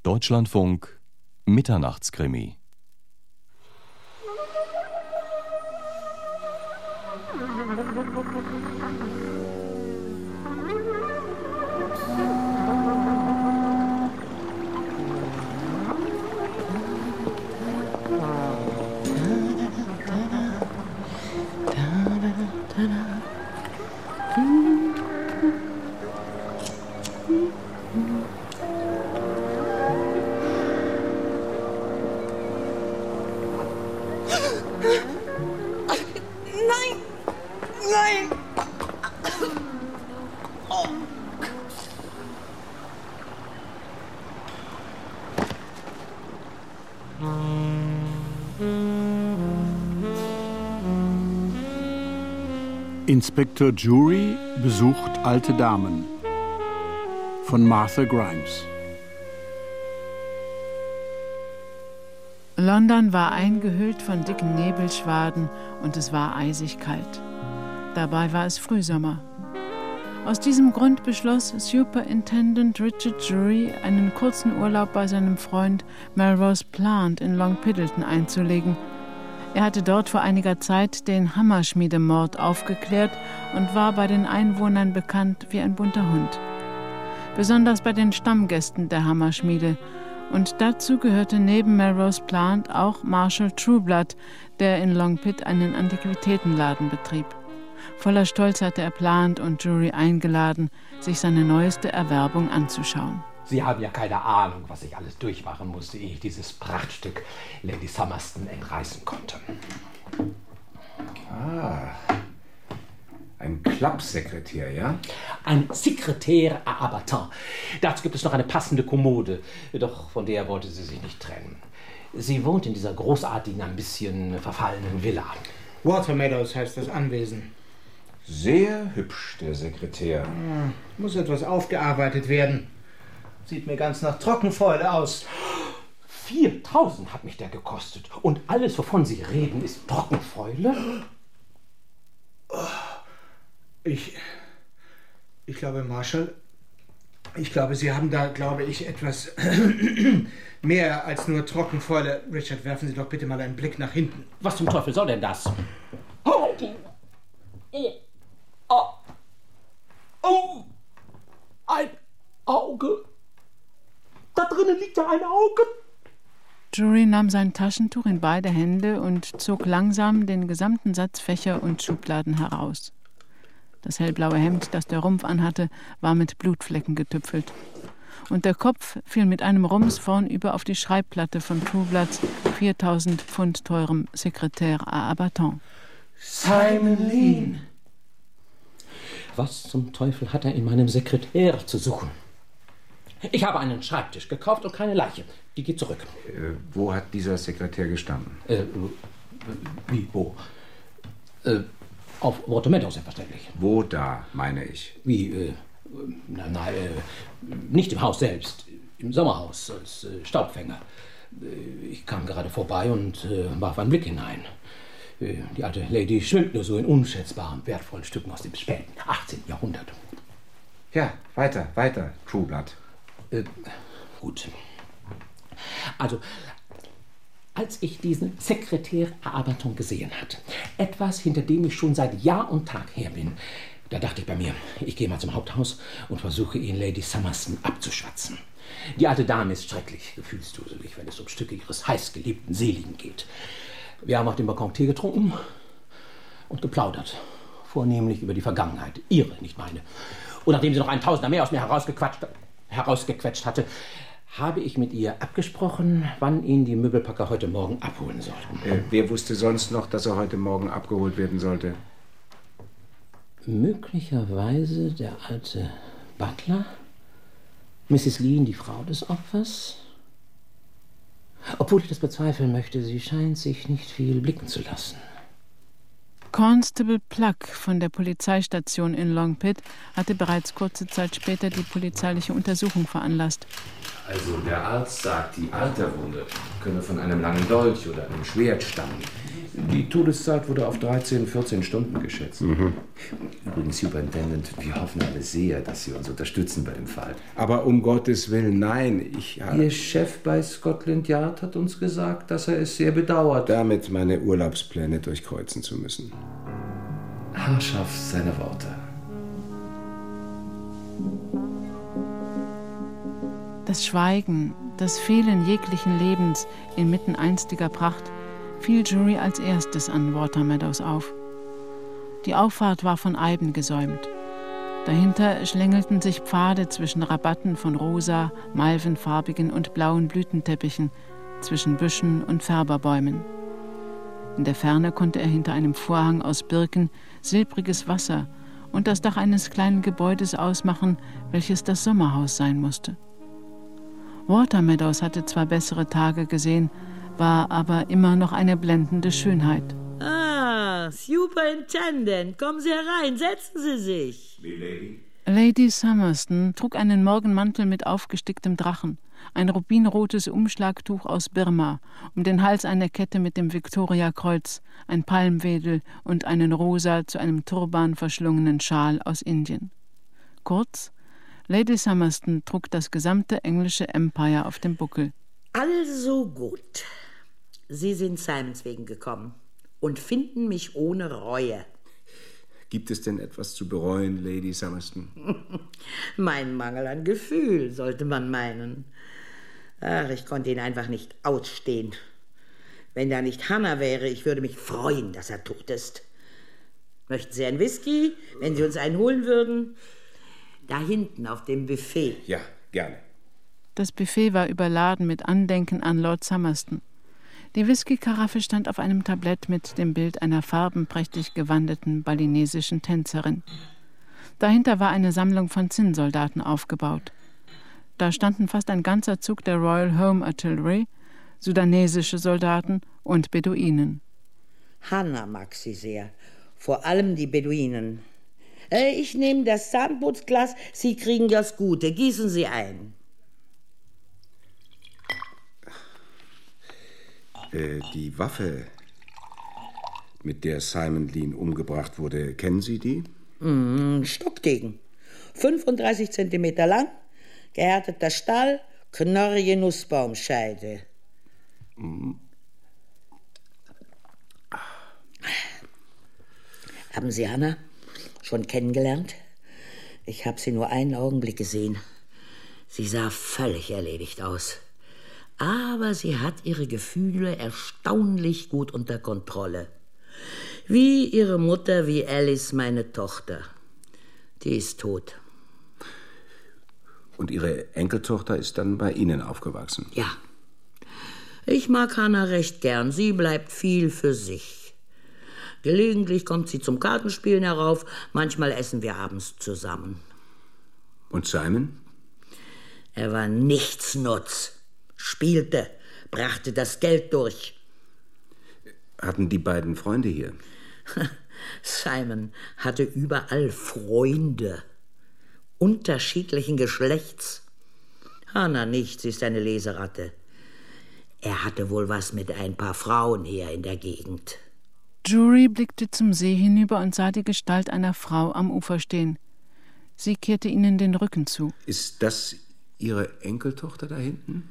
Deutschlandfunk Mitternachtskrimi. Inspektor Jury besucht alte Damen von Martha Grimes. London war eingehüllt von dicken Nebelschwaden und es war eisig kalt. Dabei war es Frühsommer. Aus diesem Grund beschloss Superintendent Richard Jury, einen kurzen Urlaub bei seinem Freund Melrose Plant in Long Piddleton einzulegen. Er hatte dort vor einiger Zeit den Hammerschmiedemord aufgeklärt und war bei den Einwohnern bekannt wie ein bunter Hund. Besonders bei den Stammgästen der Hammerschmiede. Und dazu gehörte neben Melrose Plant auch Marshall Trueblood, der in Long Pitt einen Antiquitätenladen betrieb. Voller Stolz hatte er Plant und Jury eingeladen, sich seine neueste Erwerbung anzuschauen. Sie haben ja keine Ahnung, was ich alles durchmachen musste, ehe ich dieses Prachtstück Lady Summerston entreißen konnte. Ah, ein Klappsekretär, ja? Ein Sekretär à abattant. Dazu gibt es noch eine passende Kommode, doch von der wollte sie sich nicht trennen. Sie wohnt in dieser großartigen, ein bisschen verfallenen Villa. Watermeadows heißt das Anwesen. Sehr hübsch, der Sekretär. Muss etwas aufgearbeitet werden. Sieht mir ganz nach Trockenfäule aus. 4.000 hat mich der gekostet. Und alles, wovon Sie reden, ist Trockenfäule? Ich glaube, Marshall, Sie haben da, etwas mehr als nur Trockenfäule. Richard, werfen Sie doch bitte mal einen Blick nach hinten. Was zum Teufel soll denn das? Ein Auge. Da drinnen liegt ja ein Auge. Jury nahm sein Taschentuch in beide Hände und zog langsam den gesamten Satz Fächer und Schubladen heraus. Das hellblaue Hemd, das der Rumpf anhatte, war mit Blutflecken getüpfelt. Und der Kopf fiel mit einem Rums vornüber auf die Schreibplatte von Trueblood 4.000 Pfund teurem Sekretär à abattant. Simon Lean. Was zum Teufel hat er in meinem Sekretär zu suchen? Ich habe einen Schreibtisch gekauft und keine Leiche. Die geht zurück. Wo hat dieser Sekretär gestanden? Wie, wo? Auf Watermeadows, selbstverständlich. Wo da, meine ich? Wie, nicht im Haus selbst. Im Sommerhaus als Staubfänger. Ich kam gerade vorbei und warf einen Blick hinein. Die alte Lady schwimmt nur so in unschätzbaren, wertvollen Stücken aus dem späten 18. Jahrhundert. Ja, weiter, Trueblood. Gut. Also, als ich diesen Sekretär à abattant gesehen hatte, etwas, hinter dem ich schon seit Jahr und Tag her bin, da dachte ich bei mir, ich gehe mal zum Haupthaus und versuche ihn Lady Summerston abzuschwatzen. Die alte Dame ist schrecklich gefühlsduselig, wenn es um Stücke ihres heißgeliebten Seligen geht. Wir haben auf dem Balkon Tee getrunken und geplaudert. Vornehmlich über die Vergangenheit. Ihre, nicht meine. Und nachdem sie noch einen Tausender mehr aus mir herausgequetscht hatte, habe ich mit ihr abgesprochen, wann ihn die Möbelpacker heute Morgen abholen sollten. Wer wusste sonst noch, dass er heute Morgen abgeholt werden sollte? Möglicherweise der alte Butler? Mrs. Lean, die Frau des Opfers? Obwohl ich das bezweifeln möchte, sie scheint sich nicht viel blicken zu lassen. Constable Pluck von der Polizeistation in Long Pitt hatte bereits kurze Zeit später die polizeiliche Untersuchung veranlasst. Also der Arzt sagt, die Arterwunde könne von einem langen Dolch oder einem Schwert stammen. Die Todeszeit wurde auf 13, 14 Stunden geschätzt. Übrigens, Superintendent, wir hoffen alle sehr, dass Sie uns unterstützen bei dem Fall. Aber um Gottes Willen, nein, Ihr Chef bei Scotland Yard hat uns gesagt, dass er es sehr bedauert, damit meine Urlaubspläne durchkreuzen zu müssen. Haarscharf seine Worte. Das Schweigen, das Fehlen jeglichen Lebens inmitten einstiger Pracht fiel Jury als erstes an Water Meadows auf. Die Auffahrt war von Eiben gesäumt. Dahinter schlängelten sich Pfade zwischen Rabatten von rosa, malvenfarbigen und blauen Blütenteppichen, zwischen Büschen und Färberbäumen. In der Ferne konnte er hinter einem Vorhang aus Birken silbriges Wasser und das Dach eines kleinen Gebäudes ausmachen, welches das Sommerhaus sein musste. Water Meadows hatte zwar bessere Tage gesehen, war aber immer noch eine blendende Schönheit. Ah, Superintendent, kommen Sie herein, setzen Sie sich. Lady Summerston trug einen Morgenmantel mit aufgesticktem Drachen, ein rubinrotes Umschlagtuch aus Birma, um den Hals eine Kette mit dem Victoria-Kreuz, ein Palmwedel und einen rosa zu einem Turban verschlungenen Schal aus Indien. Kurz, Lady Summerston trug das gesamte englische Empire auf dem Buckel. Also gut. Sie sind Simons wegen gekommen und finden mich ohne Reue. Gibt es denn etwas zu bereuen, Lady Summerston? Mein Mangel an Gefühl, sollte man meinen. Ach, ich konnte ihn einfach nicht ausstehen. Wenn da nicht Hannah wäre, ich würde mich freuen, dass er tot ist. Möchten Sie einen Whisky, wenn Sie uns einen holen würden? Da hinten auf dem Buffet. Ja, gerne. Das Buffet war überladen mit Andenken an Lord Summerston. Die Whisky-Karaffe stand auf einem Tablett mit dem Bild einer farbenprächtig gewandeten balinesischen Tänzerin. Dahinter war eine Sammlung von Zinnsoldaten aufgebaut. Da standen fast ein ganzer Zug der Royal Home Artillery, sudanesische Soldaten und Beduinen. Hannah mag sie sehr, vor allem die Beduinen. Ich nehme das Zahnputzglas, Sie kriegen das Gute, gießen Sie ein. Die Waffe, mit der Simon Lean umgebracht wurde, kennen Sie die? Stockdegen. 35 Zentimeter lang, gehärteter Stahl, knorrige Nussbaumscheide. Haben Sie Hannah schon kennengelernt? Ich habe sie nur einen Augenblick gesehen. Sie sah völlig erledigt aus. Aber sie hat ihre Gefühle erstaunlich gut unter Kontrolle. Wie ihre Mutter, wie Alice, meine Tochter. Die ist tot. Und Ihre Enkeltochter ist dann bei Ihnen aufgewachsen? Ja. Ich mag Hannah recht gern. Sie bleibt viel für sich. Gelegentlich kommt sie zum Kartenspielen herauf. Manchmal essen wir abends zusammen. Und Simon? Er war nichtsnutz. Spielte, brachte das Geld durch. Hatten die beiden Freunde hier? Simon hatte überall Freunde, unterschiedlichen Geschlechts. Hannah nicht, sie ist eine Leseratte. Er hatte wohl was mit ein paar Frauen hier in der Gegend. Jury blickte zum See hinüber und sah die Gestalt einer Frau am Ufer stehen. Sie kehrte ihnen den Rücken zu. Ist das Ihre Enkeltochter da hinten?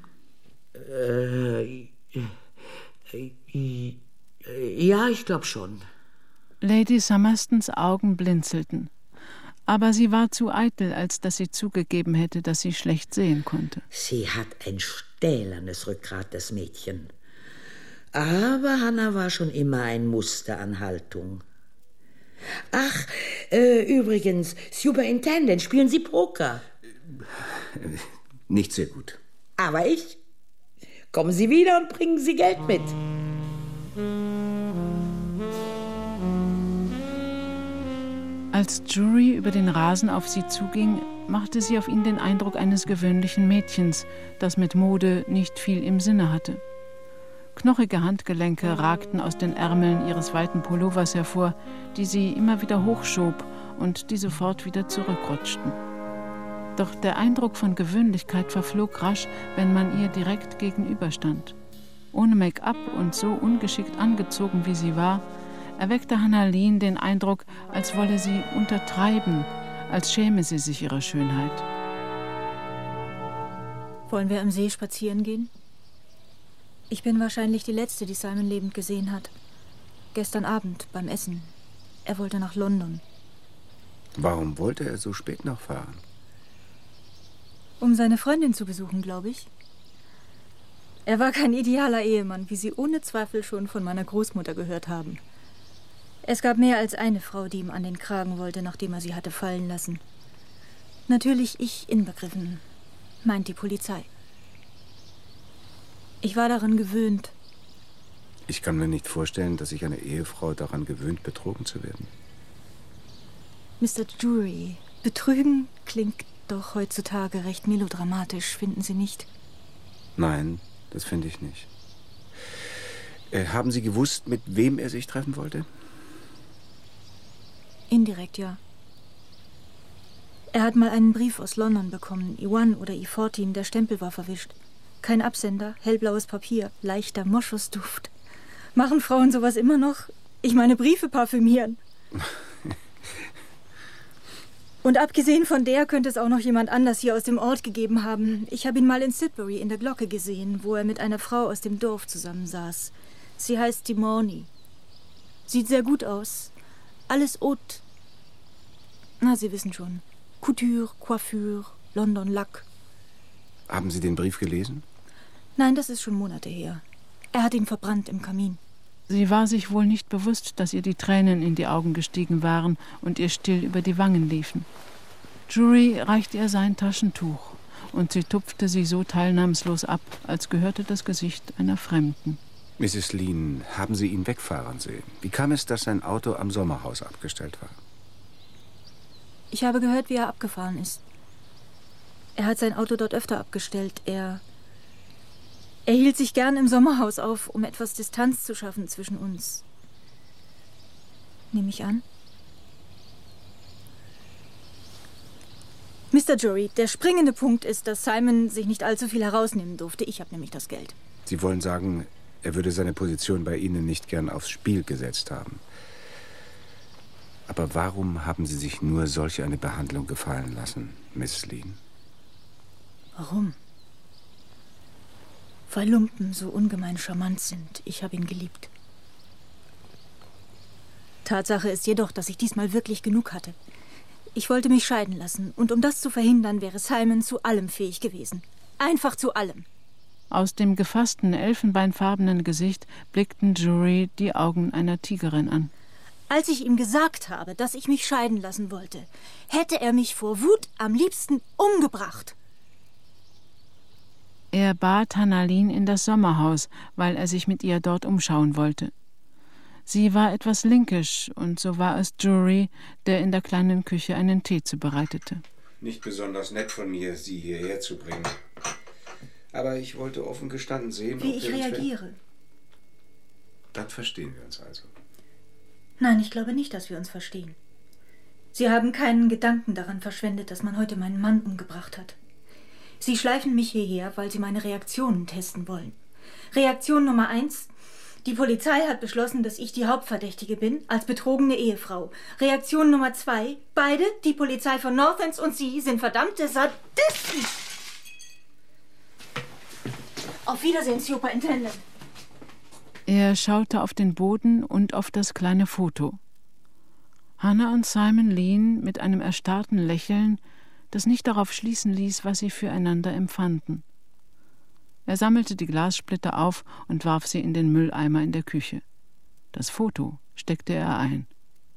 Ja, ich glaube schon. Lady Summerstons Augen blinzelten. Aber sie war zu eitel, als dass sie zugegeben hätte, dass sie schlecht sehen konnte. Sie hat ein stählernes Rückgrat, das Mädchen. Aber Hannah war schon immer ein Muster an Haltung. Ach, übrigens, Superintendent, spielen Sie Poker? Nicht sehr gut. Aber ich? Kommen Sie wieder und bringen Sie Geld mit. Als Jury über den Rasen auf sie zuging, machte sie auf ihn den Eindruck eines gewöhnlichen Mädchens, das mit Mode nicht viel im Sinne hatte. Knochige Handgelenke ragten aus den Ärmeln ihres weiten Pullovers hervor, die sie immer wieder hochschob und die sofort wieder zurückrutschten. Doch der Eindruck von Gewöhnlichkeit verflog rasch, wenn man ihr direkt gegenüberstand. Ohne Make-up und so ungeschickt angezogen, wie sie war, erweckte Hannah Lean den Eindruck, als wolle sie untertreiben, als schäme sie sich ihrer Schönheit. Wollen wir am See spazieren gehen? Ich bin wahrscheinlich die Letzte, die Simon lebend gesehen hat. Gestern Abend beim Essen. Er wollte nach London. Warum wollte er so spät noch fahren? Um seine Freundin zu besuchen, glaube ich. Er war kein idealer Ehemann, wie Sie ohne Zweifel schon von meiner Großmutter gehört haben. Es gab mehr als eine Frau, die ihm an den Kragen wollte, nachdem er sie hatte fallen lassen. Natürlich ich inbegriffen, meint die Polizei. Ich war daran gewöhnt. Ich kann mir nicht vorstellen, dass sich eine Ehefrau daran gewöhnt, betrogen zu werden. Mr. Drury, betrügen klingt doch heutzutage recht melodramatisch, finden Sie nicht? Nein, das finde ich nicht. Haben Sie gewusst, mit wem er sich treffen wollte? Indirekt, ja. Er hat mal einen Brief aus London bekommen, E1 oder E14, der Stempel war verwischt. Kein Absender, hellblaues Papier, leichter Moschusduft. Machen Frauen sowas immer noch? Ich meine, Briefe parfümieren. Und abgesehen von der könnte es auch noch jemand anders hier aus dem Ort gegeben haben. Ich habe ihn mal in Sidbury in der Glocke gesehen, wo er mit einer Frau aus dem Dorf zusammensaß. Sie heißt Timoni. Sieht sehr gut aus. Alles Haute. Na, Sie wissen schon. Couture, Coiffure, London Lack. Haben Sie den Brief gelesen? Nein, das ist schon Monate her. Er hat ihn verbrannt im Kamin. Sie war sich wohl nicht bewusst, dass ihr die Tränen in die Augen gestiegen waren und ihr still über die Wangen liefen. Drury reichte ihr sein Taschentuch und sie tupfte sie so teilnahmslos ab, als gehörte das Gesicht einer Fremden. Mrs. Lean, haben Sie ihn wegfahren sehen? Wie kam es, dass sein Auto am Sommerhaus abgestellt war? Ich habe gehört, wie er abgefahren ist. Er hat sein Auto dort öfter abgestellt. Er hielt sich gern im Sommerhaus auf, um etwas Distanz zu schaffen zwischen uns. Nehme ich an. Mr. Drury, der springende Punkt ist, dass Simon sich nicht allzu viel herausnehmen durfte. Ich habe nämlich das Geld. Sie wollen sagen, er würde seine Position bei Ihnen nicht gern aufs Spiel gesetzt haben. Aber warum haben Sie sich nur solch eine Behandlung gefallen lassen, Miss Lean? Warum? Weil Lumpen so ungemein charmant sind. Ich habe ihn geliebt. Tatsache ist jedoch, dass ich diesmal wirklich genug hatte. Ich wollte mich scheiden lassen. Und um das zu verhindern, wäre Simon zu allem fähig gewesen. Einfach zu allem. Aus dem gefassten, elfenbeinfarbenen Gesicht blickten Drury die Augen einer Tigerin an. Als ich ihm gesagt habe, dass ich mich scheiden lassen wollte, hätte er mich vor Wut am liebsten umgebracht. Er bat Hannah Lean in das Sommerhaus, weil er sich mit ihr dort umschauen wollte. Sie war etwas linkisch, und so war es Drury, der in der kleinen Küche einen Tee zubereitete. Nicht besonders nett von mir, Sie hierher zu bringen. Aber ich wollte offen gestanden sehen, wie ich reagiere. Dann verstehen wir uns also. Nein, ich glaube nicht, dass wir uns verstehen. Sie haben keinen Gedanken daran verschwendet, dass man heute meinen Mann umgebracht hat. Sie schleifen mich hierher, weil Sie meine Reaktionen testen wollen. Reaktion Nummer 1. Die Polizei hat beschlossen, dass ich die Hauptverdächtige bin, als betrogene Ehefrau. Reaktion Nummer 2. Beide, die Polizei von Northends und Sie, sind verdammte Sadisten. Auf Wiedersehen, Superintendent. Er schaute auf den Boden und auf das kleine Foto. Hannah und Simon Lean mit einem erstarrten Lächeln, das nicht darauf schließen ließ, was sie füreinander empfanden. Er sammelte die Glassplitter auf und warf sie in den Mülleimer in der Küche. Das Foto steckte er ein.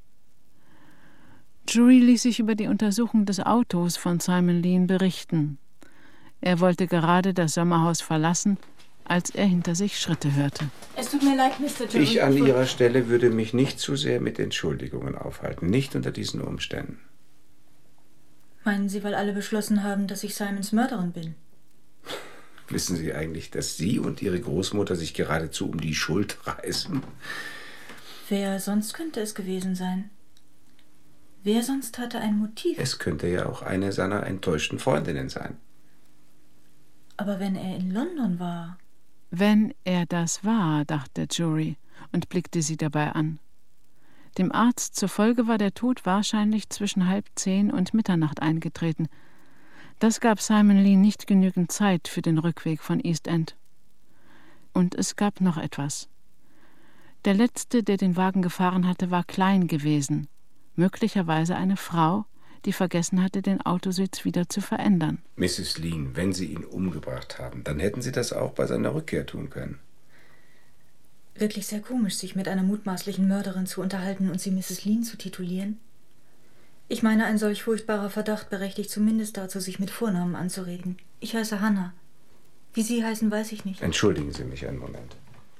Drury ließ sich über die Untersuchung des Autos von Simon Lean berichten. Er wollte gerade das Sommerhaus verlassen, als er hinter sich Schritte hörte. Es tut mir leid, Mr. Drury. Ich an Ihrer Stelle würde mich nicht zu sehr mit Entschuldigungen aufhalten, nicht unter diesen Umständen. Meinen Sie, weil alle beschlossen haben, dass ich Simons Mörderin bin? Wissen Sie eigentlich, dass Sie und Ihre Großmutter sich geradezu um die Schuld reißen? Wer sonst könnte es gewesen sein? Wer sonst hatte ein Motiv? Es könnte ja auch eine seiner enttäuschten Freundinnen sein. Aber wenn er in London war... Wenn er das war, dachte Jury und blickte sie dabei an. Dem Arzt zufolge war der Tod wahrscheinlich zwischen 9:30 und Mitternacht eingetreten. Das gab Simon Lee nicht genügend Zeit für den Rückweg von East End. Und es gab noch etwas. Der Letzte, der den Wagen gefahren hatte, war klein gewesen, möglicherweise eine Frau, die vergessen hatte, den Autositz wieder zu verändern. Mrs. Lean, wenn Sie ihn umgebracht haben, dann hätten Sie das auch bei seiner Rückkehr tun können. Wirklich sehr komisch, sich mit einer mutmaßlichen Mörderin zu unterhalten und sie Mrs. Lean zu titulieren. Ich meine, ein solch furchtbarer Verdacht berechtigt zumindest dazu, sich mit Vornamen anzureden. Ich heiße Hannah. Wie Sie heißen, weiß ich nicht. Entschuldigen Sie mich einen Moment.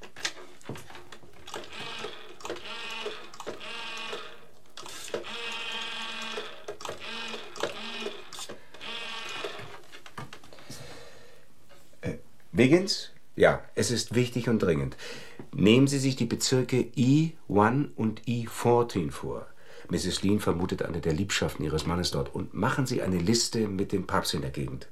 Wiggins? Ja, es ist wichtig und dringend. Nehmen Sie sich die Bezirke E1 und E14 vor. Mrs. Lean vermutet eine der Liebschaften Ihres Mannes dort. Und machen Sie eine Liste mit den Pubs in der Gegend.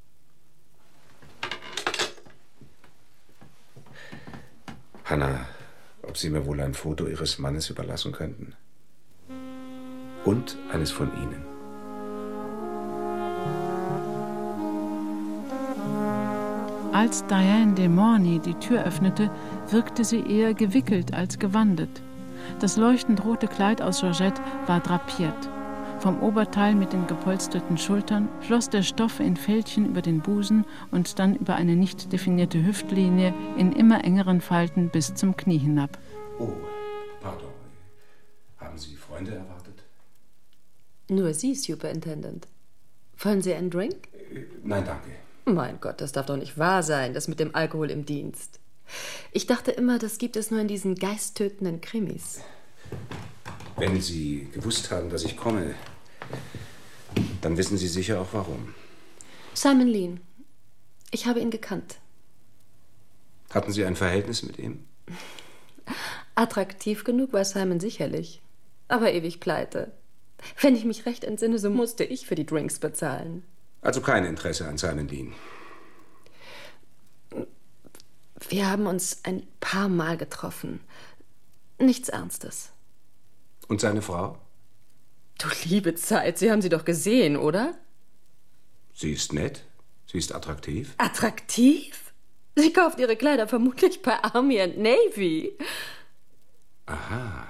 Hannah, ob Sie mir wohl ein Foto Ihres Mannes überlassen könnten? Und eines von Ihnen. Als Diane de Mornay die Tür öffnete, wirkte sie eher gewickelt als gewandet. Das leuchtend rote Kleid aus Georgette war drapiert. Vom Oberteil mit den gepolsterten Schultern floss der Stoff in Fältchen über den Busen und dann über eine nicht definierte Hüftlinie in immer engeren Falten bis zum Knie hinab. Oh, pardon. Haben Sie Freunde erwartet? Nur Sie, Superintendent. Wollen Sie einen Drink? Nein, danke. Mein Gott, das darf doch nicht wahr sein, das mit dem Alkohol im Dienst. Ich dachte immer, das gibt es nur in diesen geisttötenden Krimis. Wenn Sie gewusst haben, dass ich komme, dann wissen Sie sicher auch warum. Simon Lean. Ich habe ihn gekannt. Hatten Sie ein Verhältnis mit ihm? Attraktiv genug war Simon sicherlich, aber ewig pleite. Wenn ich mich recht entsinne, so musste ich für die Drinks bezahlen. Also kein Interesse an Simon Lean. Wir haben uns ein paar Mal getroffen. Nichts Ernstes. Und seine Frau? Du liebe Zeit, Sie haben sie doch gesehen, oder? Sie ist nett. Sie ist attraktiv. Attraktiv? Sie kauft ihre Kleider vermutlich bei Army and Navy. Aha.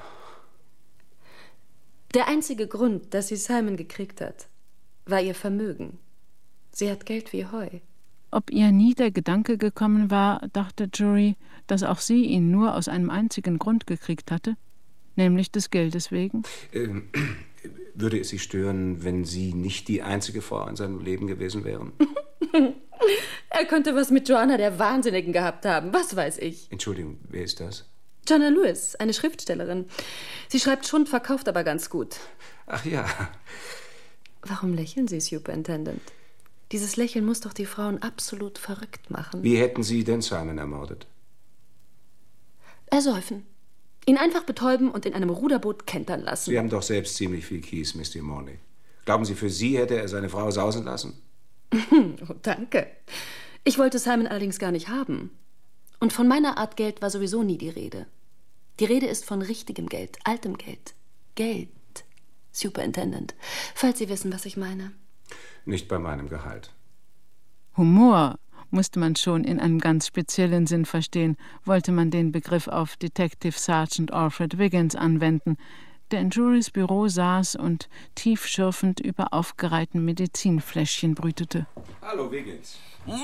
Der einzige Grund, dass sie Simon gekriegt hat, war ihr Vermögen. Sie hat Geld wie Heu. Ob ihr nie der Gedanke gekommen war, dachte Jury, dass auch sie ihn nur aus einem einzigen Grund gekriegt hatte, nämlich des Geldes wegen? Würde es Sie stören, wenn Sie nicht die einzige Frau in seinem Leben gewesen wären? Er könnte was mit Joanna der Wahnsinnigen gehabt haben, was weiß ich. Entschuldigung, wer ist das? Joanna Lewis, eine Schriftstellerin. Sie schreibt Schund, verkauft aber ganz gut. Ach ja. Warum lächeln Sie, Superintendent? Dieses Lächeln muss doch die Frauen absolut verrückt machen. Wie hätten Sie denn Simon ermordet? Ersäufen. Ihn einfach betäuben und in einem Ruderboot kentern lassen. Sie haben doch selbst ziemlich viel Kies, Miss de Mornay. Glauben Sie, für Sie hätte er seine Frau sausen lassen? Oh, danke. Ich wollte Simon allerdings gar nicht haben. Und von meiner Art Geld war sowieso nie die Rede. Die Rede ist von richtigem Geld, altem Geld. Geld, Superintendent. Falls Sie wissen, was ich meine. Nicht bei meinem Gehalt. Humor musste man schon in einem ganz speziellen Sinn verstehen, wollte man den Begriff auf Detective Sergeant Alfred Wiggins anwenden, der in Jurys Büro saß und tiefschürfend über aufgereihten Medizinfläschchen brütete. Hallo, Wiggins.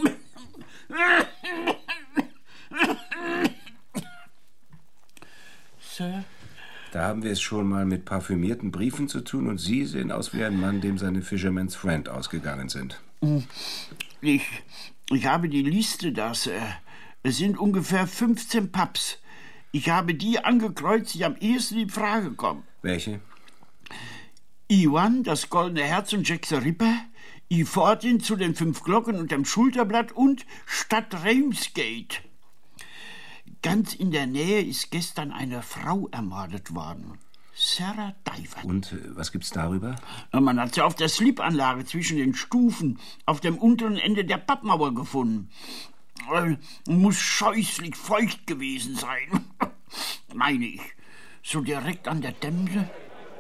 Sir? Da haben wir es schon mal mit parfümierten Briefen zu tun und Sie sehen aus wie ein Mann, dem seine Fisherman's Friend ausgegangen sind. Ich habe die Liste da, Sir. Es sind ungefähr 15 Pubs. Ich habe die angekreuzt, die am ehesten in Frage kommen. Welche? E1, das Goldene Herz und Jack the Ripper. E14 zu den 5 Glocken und dem Schulterblatt und Stadt Ramsgate. Ganz in der Nähe ist gestern eine Frau ermordet worden. Sarah Diver. Und was gibt's darüber? Man hat sie auf der Slipanlage zwischen den Stufen auf dem unteren Ende der Pappmauer gefunden. Muss scheußlich feucht gewesen sein. Meine ich. So direkt an der Themse.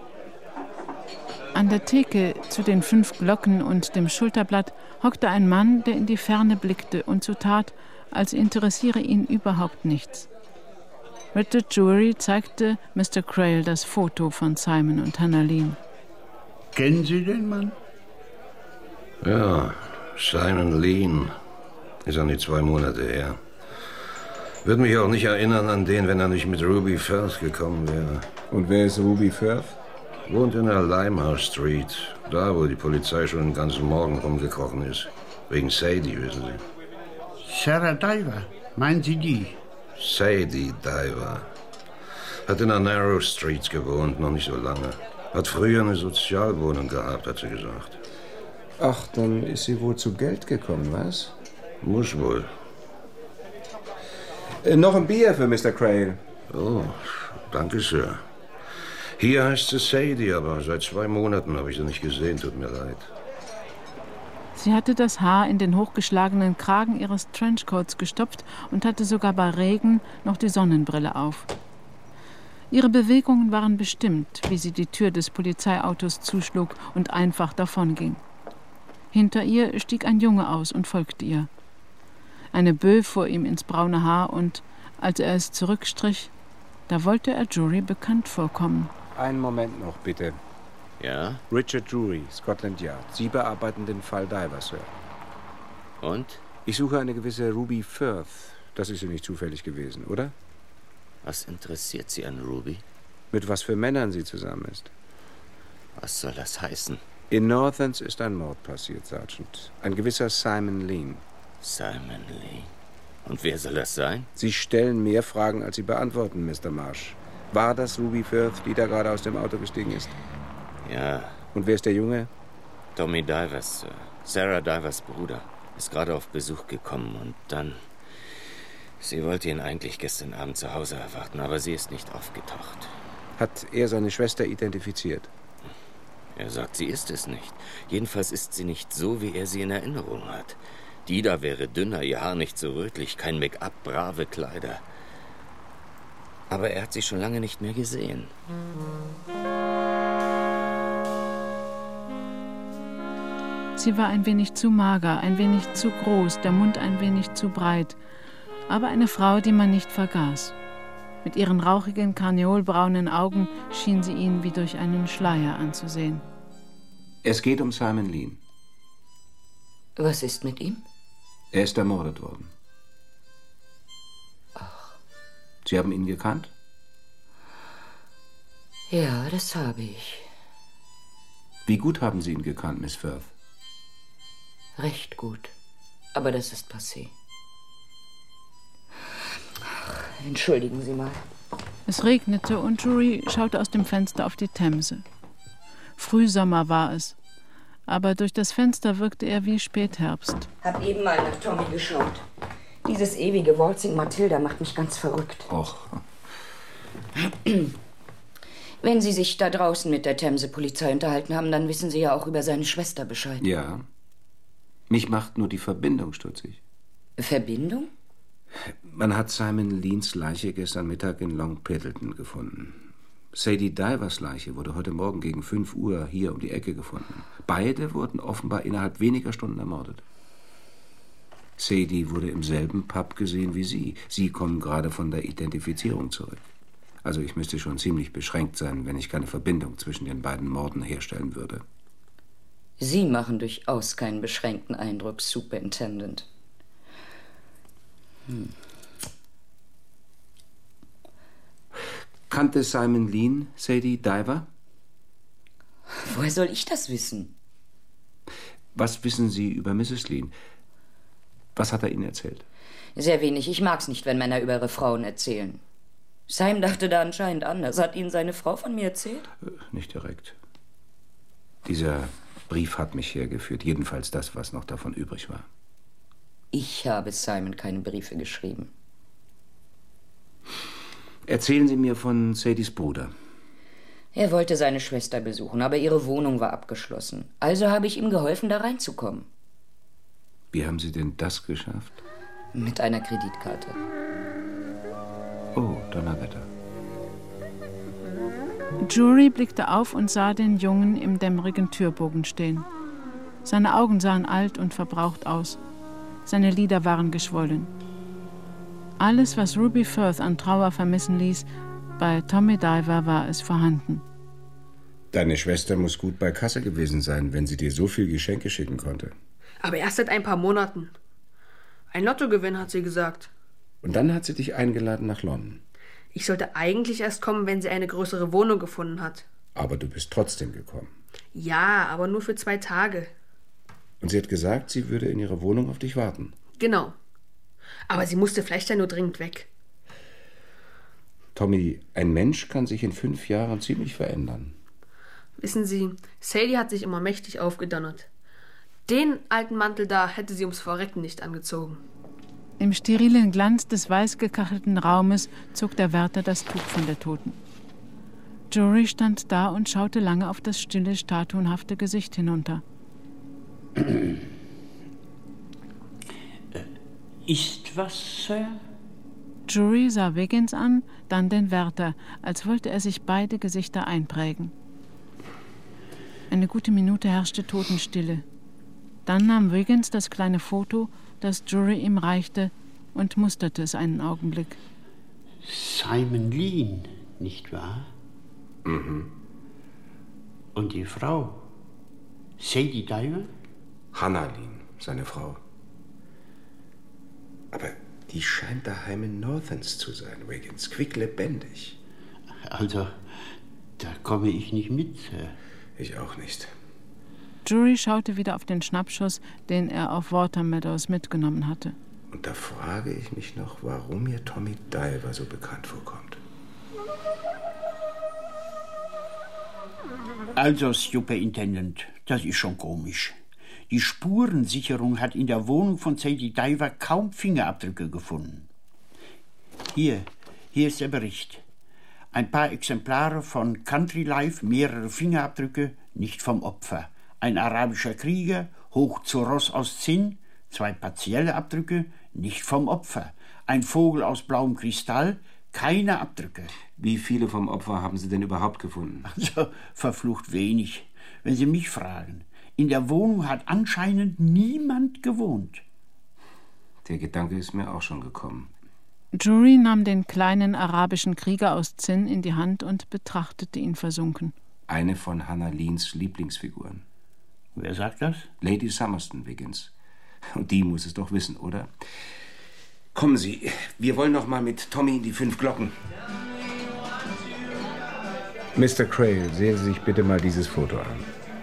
An der Theke zu den 5 Glocken und dem Schulterblatt hockte ein Mann, der in die Ferne blickte und so tat, als interessiere ihn überhaupt nichts. Richard Drury zeigte Mr. Crail das Foto von Simon und Hannah Lean. Kennen Sie den Mann? Ja, Simon Lean. Ist an die 2 Monate her. Würde mich auch nicht erinnern an den, wenn er nicht mit Ruby Firth gekommen wäre. Und wer ist Ruby Firth? Wohnt in der Limehouse Street. Da, wo die Polizei schon den ganzen Morgen rumgekrochen ist. Wegen Sadie, wissen Sie. Sarah Diver, meinen Sie die? Sadie Diver. Hat in der Narrow Street gewohnt, noch nicht so lange. Hat früher eine Sozialwohnung gehabt, hat sie gesagt. Ach, dann ist sie wohl zu Geld gekommen, was? Muss wohl. Noch ein Bier für Mr. Crail. Oh, danke, Sir. Hier heißt sie Sadie, aber seit 2 Monaten habe ich sie nicht gesehen, tut mir leid. Sie hatte das Haar in den hochgeschlagenen Kragen ihres Trenchcoats gestopft und hatte sogar bei Regen noch die Sonnenbrille auf. Ihre Bewegungen waren bestimmt, wie sie die Tür des Polizeiautos zuschlug und einfach davonging. Hinter ihr stieg ein Junge aus und folgte ihr. Eine Böe fuhr ihm ins braune Haar und, als er es zurückstrich, da wollte er Drury bekannt vorkommen. Einen Moment noch, bitte. Ja? Richard Drury, Scotland Yard. Sie bearbeiten den Fall Diver, Sir. Und? Ich suche eine gewisse Ruby Firth. Das ist sie nicht zufällig gewesen, oder? Was interessiert Sie an Ruby? Mit was für Männern sie zusammen ist. Was soll das heißen? In Northants ist ein Mord passiert, Sergeant. Ein gewisser Simon Lean. Simon Lean. Und wer soll das sein? Sie stellen mehr Fragen, als Sie beantworten, Mr. Marsh. War das Ruby Firth, die da gerade aus dem Auto gestiegen ist? Ja. Und wer ist der Junge? Tommy Divers, Sir. Sarah Divers Bruder. Ist gerade auf Besuch gekommen und dann... Sie wollte ihn eigentlich gestern Abend zu Hause erwarten, aber sie ist nicht aufgetaucht. Hat er seine Schwester identifiziert? Er sagt, sie ist es nicht. Jedenfalls ist sie nicht so, wie er sie in Erinnerung hat. Die da wäre dünner, ihr Haar nicht so rötlich, kein Make-up, brave Kleider. Aber er hat sie schon lange nicht mehr gesehen. Sie war ein wenig zu mager, ein wenig zu groß, der Mund ein wenig zu breit. Aber eine Frau, die man nicht vergaß. Mit ihren rauchigen, karneolbraunen Augen schien sie ihn wie durch einen Schleier anzusehen. Es geht um Simon Lean. Was ist mit ihm? Er ist ermordet worden. Ach. Sie haben ihn gekannt? Ja, das habe ich. Wie gut haben Sie ihn gekannt, Miss Firth? Recht gut. Aber das ist passé. Entschuldigen Sie mal. Es regnete und Drury schaute aus dem Fenster auf die Themse. Frühsommer war es, aber durch das Fenster wirkte er wie Spätherbst. Hab eben mal nach Tommy geschaut. Dieses ewige Waltzing Matilda macht mich ganz verrückt. Och. Wenn Sie sich da draußen mit der Themse-Polizei unterhalten haben, dann wissen Sie ja auch über seine Schwester Bescheid. Ja. Mich macht nur die Verbindung stutzig. Verbindung? Man hat Simon Leans Leiche gestern Mittag in Long Peddleton gefunden. Sadie Divers Leiche wurde heute Morgen gegen 5 Uhr hier um die Ecke gefunden. Beide wurden offenbar innerhalb weniger Stunden ermordet. Sadie wurde im selben Pub gesehen wie Sie. Sie kommen gerade von der Identifizierung zurück. Also ich müsste schon ziemlich beschränkt sein, wenn ich keine Verbindung zwischen den beiden Morden herstellen würde. Sie machen durchaus keinen beschränkten Eindruck, Superintendent. Kannte Simon Lean Sadie Diver? Woher soll ich das wissen? Was wissen Sie über Mrs. Lean? Was hat er Ihnen erzählt? Sehr wenig. Ich mag's nicht, wenn Männer über ihre Frauen erzählen. Simon dachte da anscheinend anders. Hat Ihnen seine Frau von mir erzählt? Nicht direkt. Dieser Brief hat mich hergeführt. Jedenfalls das, was noch davon übrig war. Ich habe Simon keine Briefe geschrieben. Erzählen Sie mir von Sadies Bruder. Er wollte seine Schwester besuchen, aber ihre Wohnung war abgeschlossen. Also habe ich ihm geholfen, da reinzukommen. Wie haben Sie denn das geschafft? Mit einer Kreditkarte. Oh, Donnerwetter. Drury blickte auf und sah den Jungen im dämmerigen Türbogen stehen. Seine Augen sahen alt und verbraucht aus. Seine Lider waren geschwollen. Alles, was Ruby Firth an Trauer vermissen ließ, bei Tommy Diver war es vorhanden. Deine Schwester muss gut bei Kasse gewesen sein, wenn sie dir so viel Geschenke schicken konnte. Aber erst seit ein paar Monaten. Ein Lottogewinn, hat sie gesagt. Und dann hat sie dich eingeladen nach London. Ich sollte eigentlich erst kommen, wenn sie eine größere Wohnung gefunden hat. Aber du bist trotzdem gekommen. Ja, aber nur für 2 Tage. Und sie hat gesagt, sie würde in ihrer Wohnung auf dich warten. Genau. Aber sie musste vielleicht ja nur dringend weg. Tommy, ein Mensch kann sich in 5 Jahren ziemlich verändern. Wissen Sie, Sadie hat sich immer mächtig aufgedonnert. Den alten Mantel da hätte sie ums Verrecken nicht angezogen. Im sterilen Glanz des weiß gekachelten Raumes zog der Wärter das Tuch von der Toten. Drury stand da und schaute lange auf das stille, statuenhafte Gesicht hinunter. Ist was, Sir? Drury sah Wiggins an, dann den Wärter, als wollte er sich beide Gesichter einprägen. Eine gute Minute herrschte Totenstille. Dann nahm Wiggins das kleine Foto, das Drury ihm reichte, und musterte es einen Augenblick. Simon Lean, nicht wahr? Mhm. Und die Frau? Sadie Diver? Hannah Lean, seine Frau. Aber die scheint daheim in Northens zu sein, Wiggins. Quicklebendig. Also, da komme ich nicht mit, Sir. Ich auch nicht. Drury schaute wieder auf den Schnappschuss, den er auf Watermeadows mitgenommen hatte. Und da frage ich mich noch, warum mir Tommy Diver so bekannt vorkommt. Also, Superintendent, das ist schon komisch. Die Spurensicherung hat in der Wohnung von Sadie Diver kaum Fingerabdrücke gefunden. Hier ist der Bericht. Ein paar Exemplare von Country Life, mehrere Fingerabdrücke, nicht vom Opfer. Ein arabischer Krieger, hoch zu Ross aus Zinn, 2 partielle Abdrücke, nicht vom Opfer. Ein Vogel aus blauem Kristall, keine Abdrücke. Wie viele vom Opfer haben Sie denn überhaupt gefunden? Also, verflucht wenig, wenn Sie mich fragen. In der Wohnung hat anscheinend niemand gewohnt. Der Gedanke ist mir auch schon gekommen. Drury nahm den kleinen arabischen Krieger aus Zinn in die Hand und betrachtete ihn versunken. Eine von Hannah Leans Lieblingsfiguren. Wer sagt das? Lady Summerston, Wiggins. Und die muss es doch wissen, oder? Kommen Sie, wir wollen noch mal mit Tommy in die 5 Glocken. Mr. Crail, sehen Sie sich bitte mal dieses Foto an.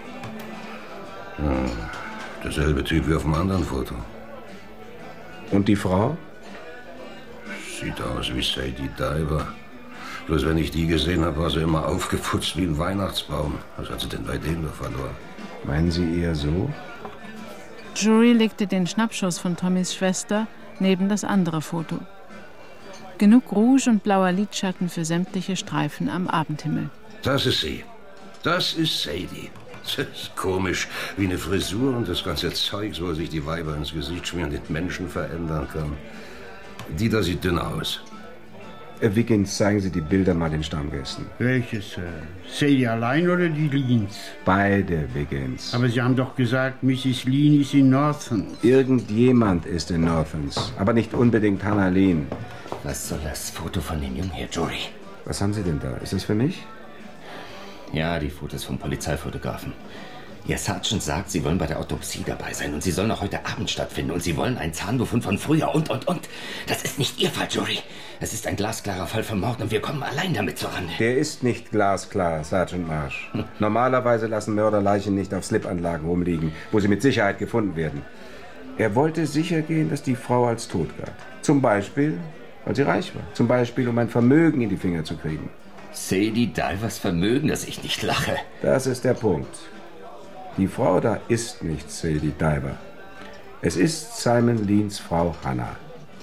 Ja, derselbe Typ wie auf dem anderen Foto. Und die Frau? Sieht aus wie Sadie Diver. Bloß wenn ich die gesehen habe, war sie immer aufgeputzt wie ein Weihnachtsbaum. Was hat sie denn bei dem da verloren? Meinen Sie eher so? Drury legte den Schnappschuss von Tommys Schwester neben das andere Foto. Genug Rouge und blauer Lidschatten für sämtliche Streifen am Abendhimmel. Das ist sie. Das ist Sadie. Das ist komisch, wie eine Frisur und das ganze Zeug, so sich die Weiber ins Gesicht schmieren, den Menschen verändern kann. Die da sieht dünn aus. Wiggins, zeigen Sie die Bilder mal den Stammgästen. Welches? Sadie allein oder die Leans? Beide, Wiggins. Aber Sie haben doch gesagt, Mrs. Lean ist in Northens. Irgendjemand ist in Northens, aber nicht unbedingt Hannah Lean. Was soll das Foto von dem Jungen hier, Drury? Was haben Sie denn da? Ist das für mich? Ja, die Fotos vom Polizeifotografen. Ihr Sergeant sagt, Sie wollen bei der Autopsie dabei sein und sie soll noch heute Abend stattfinden und Sie wollen einen Zahnbefund von früher und. Das ist nicht Ihr Fall, Drury. Es ist ein glasklarer Fall von Mord und wir kommen allein damit zurande. Der ist nicht glasklar, Sergeant Marsh. Normalerweise lassen Mörder Leichen nicht auf Slipanlagen rumliegen, wo sie mit Sicherheit gefunden werden. Er wollte sicher gehen, dass die Frau als tot galt. Zum Beispiel, weil sie reich war. Zum Beispiel, um ein Vermögen in die Finger zu kriegen. Sadie Divers Vermögen, dass ich nicht lache. Das ist der Punkt. Die Frau da ist nicht Sadie Diver. Es ist Simon Leans Frau Hannah.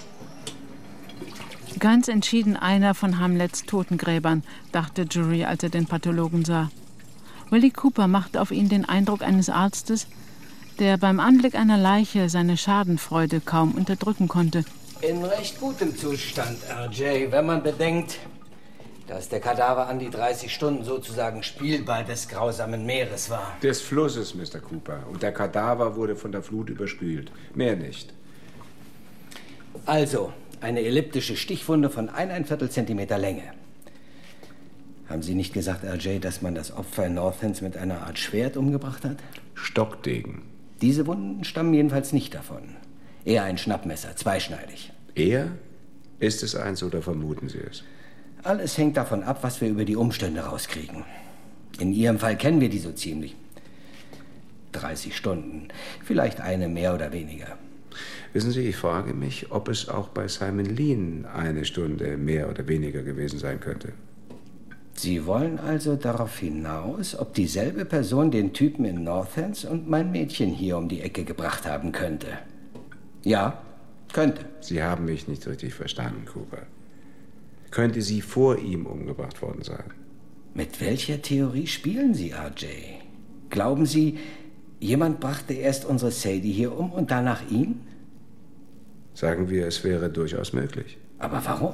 Ganz entschieden einer von Hamlets Totengräbern, dachte Drury, als er den Pathologen sah. Willie Cooper machte auf ihn den Eindruck eines Arztes, der beim Anblick einer Leiche seine Schadenfreude kaum unterdrücken konnte. In recht gutem Zustand, RJ, wenn man bedenkt, dass der Kadaver an die 30 Stunden sozusagen Spielball des grausamen Meeres war. Des Flusses, Mr. Cooper. Und der Kadaver wurde von der Flut überspült. Mehr nicht. Also, eine elliptische Stichwunde von 1,25 Zentimeter Länge. Haben Sie nicht gesagt, RJ, dass man das Opfer in Northants mit einer Art Schwert umgebracht hat? Stockdegen. Diese Wunden stammen jedenfalls nicht davon. Eher ein Schnappmesser, zweischneidig. Er? Ist es eins oder vermuten Sie es? Alles hängt davon ab, was wir über die Umstände rauskriegen. In Ihrem Fall kennen wir die so ziemlich. 30 Stunden, vielleicht eine mehr oder weniger. Wissen Sie, ich frage mich, ob es auch bei Simon Lean eine Stunde mehr oder weniger gewesen sein könnte. Sie wollen also darauf hinaus, ob dieselbe Person den Typen in Northants und mein Mädchen hier um die Ecke gebracht haben könnte. Ja, könnte. Sie haben mich nicht richtig verstanden, Cooper. Könnte sie vor ihm umgebracht worden sein? Mit welcher Theorie spielen Sie, RJ? Glauben Sie, jemand brachte erst unsere Sadie hier um und danach ihn? Sagen wir, es wäre durchaus möglich. Aber warum?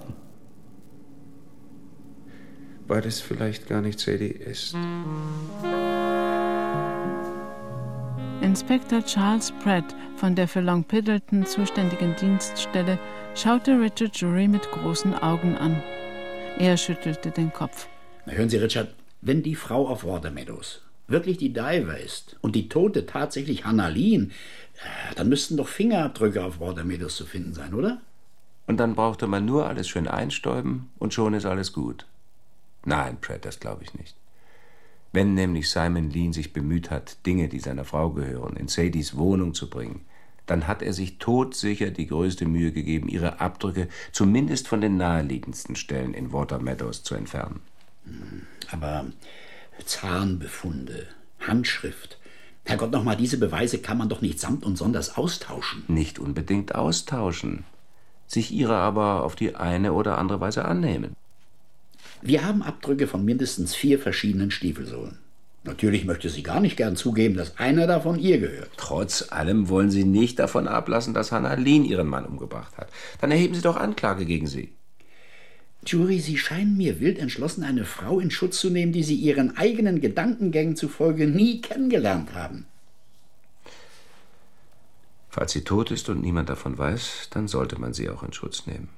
Weil es vielleicht gar nicht Sadie ist. Inspektor Charles Pratt von der für Long Piddleton zuständigen Dienststelle schaute Richard Jury mit großen Augen an. Er schüttelte den Kopf. Na, hören Sie, Richard, wenn die Frau auf Watermeadows wirklich die Diver ist und die Tote tatsächlich Hannah Lean, dann müssten doch Fingerabdrücke auf Watermeadows zu finden sein, oder? Und dann brauchte man nur alles schön einstäuben und schon ist alles gut. Nein, Pratt, das glaube ich nicht. Wenn nämlich Simon Lean sich bemüht hat, Dinge, die seiner Frau gehören, in Sadies Wohnung zu bringen, dann hat er sich todsicher die größte Mühe gegeben, ihre Abdrücke zumindest von den naheliegendsten Stellen in Watermeadows zu entfernen. Aber Zahnbefunde, Handschrift, Herrgott nochmal, diese Beweise kann man doch nicht samt und sonders austauschen. Nicht unbedingt austauschen, sich ihrer aber auf die eine oder andere Weise annehmen. Wir haben Abdrücke von mindestens 4 verschiedenen Stiefelsohlen. Natürlich möchte sie gar nicht gern zugeben, dass einer davon ihr gehört. Trotz allem wollen Sie nicht davon ablassen, dass Hannah Lean ihren Mann umgebracht hat. Dann erheben Sie doch Anklage gegen sie. Jury, Sie scheinen mir wild entschlossen, eine Frau in Schutz zu nehmen, die Sie Ihren eigenen Gedankengängen zufolge nie kennengelernt haben. Falls sie tot ist und niemand davon weiß, dann sollte man sie auch in Schutz nehmen.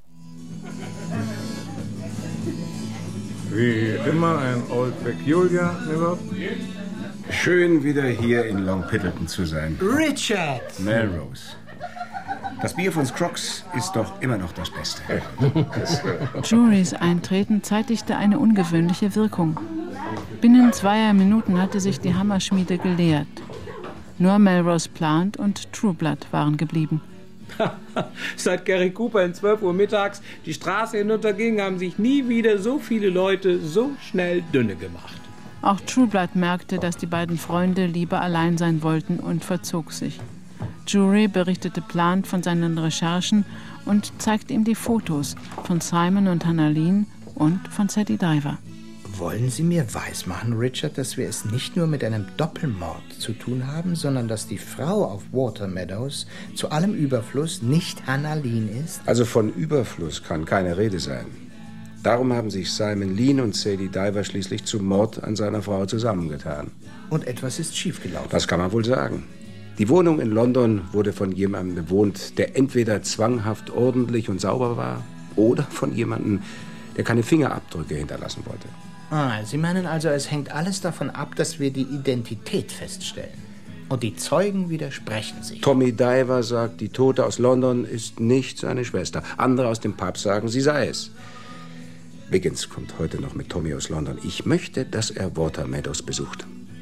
Wie immer ein Old Peculiar, Miller. Schön, wieder hier in Long Piddleton zu sein. Richard! Melrose. Das Bier von Scroggs ist doch immer noch das Beste. Jurys Eintreten zeitigte eine ungewöhnliche Wirkung. Binnen 2 Minuten hatte sich die Hammerschmiede geleert. Nur Melrose Plant und Trueblood waren geblieben. Seit Gary Cooper in 12 Uhr mittags die Straße hinunterging, haben sich nie wieder so viele Leute so schnell dünne gemacht. Auch Trueblood merkte, dass die beiden Freunde lieber allein sein wollten und verzog sich. Jury berichtete Plant von seinen Recherchen und zeigte ihm die Fotos von Simon und Hannah Lean und von Sadie Diver. Wollen Sie mir weismachen, Richard, dass wir es nicht nur mit einem Doppelmord zu tun haben, sondern dass die Frau auf Watermeadows zu allem Überfluss nicht Hannah Lean ist? Also von Überfluss kann keine Rede sein. Darum haben sich Simon Lean und Sadie Diver schließlich zum Mord an seiner Frau zusammengetan. Und etwas ist schiefgelaufen. Das kann man wohl sagen. Die Wohnung in London wurde von jemandem bewohnt, der entweder zwanghaft ordentlich und sauber war oder von jemandem, der keine Fingerabdrücke hinterlassen wollte. Sie meinen also, es hängt alles davon ab, dass wir die Identität feststellen. Und die Zeugen widersprechen sich. Tommy Diver sagt, die Tote aus London ist nicht seine Schwester. Andere aus dem Pub sagen, sie sei es. Wiggins kommt heute noch mit Tommy aus London. Ich möchte, dass er Watermeadows besucht.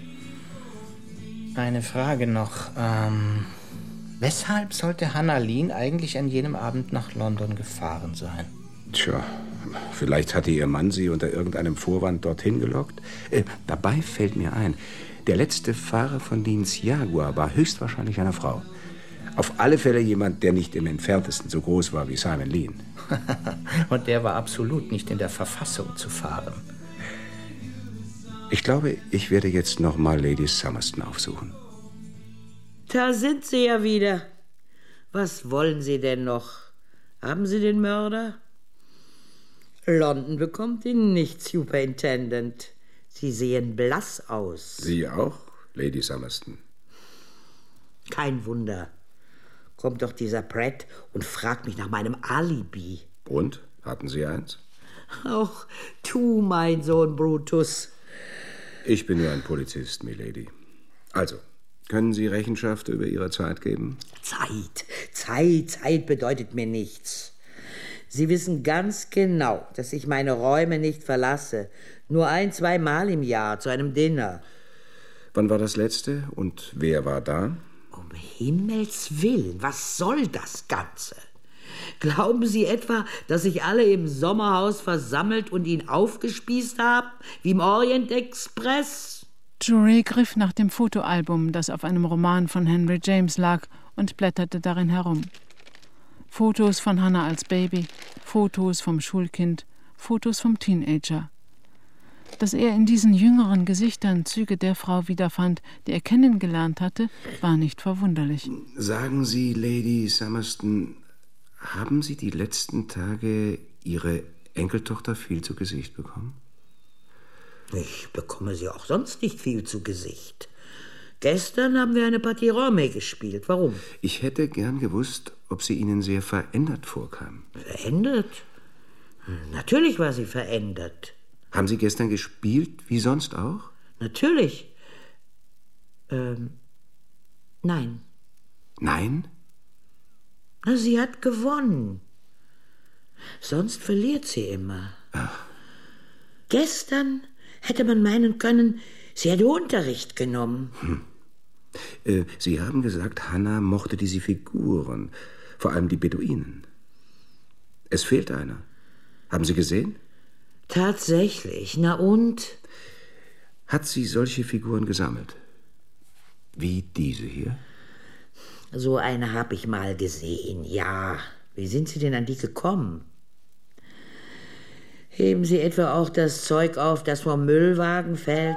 Eine Frage noch. Weshalb sollte Hannah Lean eigentlich an jenem Abend nach London gefahren sein? Tja, vielleicht hatte ihr Mann sie unter irgendeinem Vorwand dorthin gelockt. Dabei fällt mir ein, der letzte Fahrer von Leans Jaguar war höchstwahrscheinlich eine Frau. Auf alle Fälle jemand, der nicht im Entferntesten so groß war wie Simon Lean. Und der war absolut nicht in der Verfassung zu fahren. Ich glaube, ich werde jetzt noch mal Lady Summerston aufsuchen. Da sind Sie ja wieder. Was wollen Sie denn noch? Haben Sie den Mörder? London bekommt ihn nicht, Superintendent. Sie sehen blass aus. Sie auch, Lady Summerston? Kein Wunder. Kommt doch dieser Pratt und fragt mich nach meinem Alibi. Und? Hatten Sie eins? Auch du, mein Sohn Brutus. Ich bin nur ein Polizist, Milady. Also, können Sie Rechenschaft über Ihre Zeit geben? Zeit bedeutet mir nichts. Sie wissen ganz genau, dass ich meine Räume nicht verlasse. Nur 1-2 Mal im Jahr zu einem Dinner. Wann war das letzte und wer war da? Um Himmels Willen, was soll das Ganze? Glauben Sie etwa, dass sich alle im Sommerhaus versammelt und ihn aufgespießt haben, wie im Orient Express? Drury griff nach dem Fotoalbum, das auf einem Roman von Henry James lag, und blätterte darin herum. Fotos von Hannah als Baby, Fotos vom Schulkind, Fotos vom Teenager. Dass er in diesen jüngeren Gesichtern Züge der Frau wiederfand, die er kennengelernt hatte, war nicht verwunderlich. Sagen Sie, Lady Summerston, haben Sie die letzten Tage Ihre Enkeltochter viel zu Gesicht bekommen? Ich bekomme sie auch sonst nicht viel zu Gesicht. Gestern haben wir eine Partie Rome gespielt. Warum? Ich hätte gern gewusst, ob sie Ihnen sehr verändert vorkam. Verändert? Natürlich war sie verändert. Haben Sie gestern gespielt, wie sonst auch? Natürlich. Nein. Nein? Na, sie hat gewonnen. Sonst verliert sie immer. Ach. Gestern hätte man meinen können, sie hätte Unterricht genommen. Sie haben gesagt, Hannah mochte diese Figuren, vor allem die Beduinen. Es fehlt einer. Haben Sie gesehen? Tatsächlich. Na und? Hat sie solche Figuren gesammelt? Wie diese hier? So eine habe ich mal gesehen, ja. Wie sind Sie denn an die gekommen? Heben Sie etwa auch das Zeug auf, das vom Müllwagen fällt?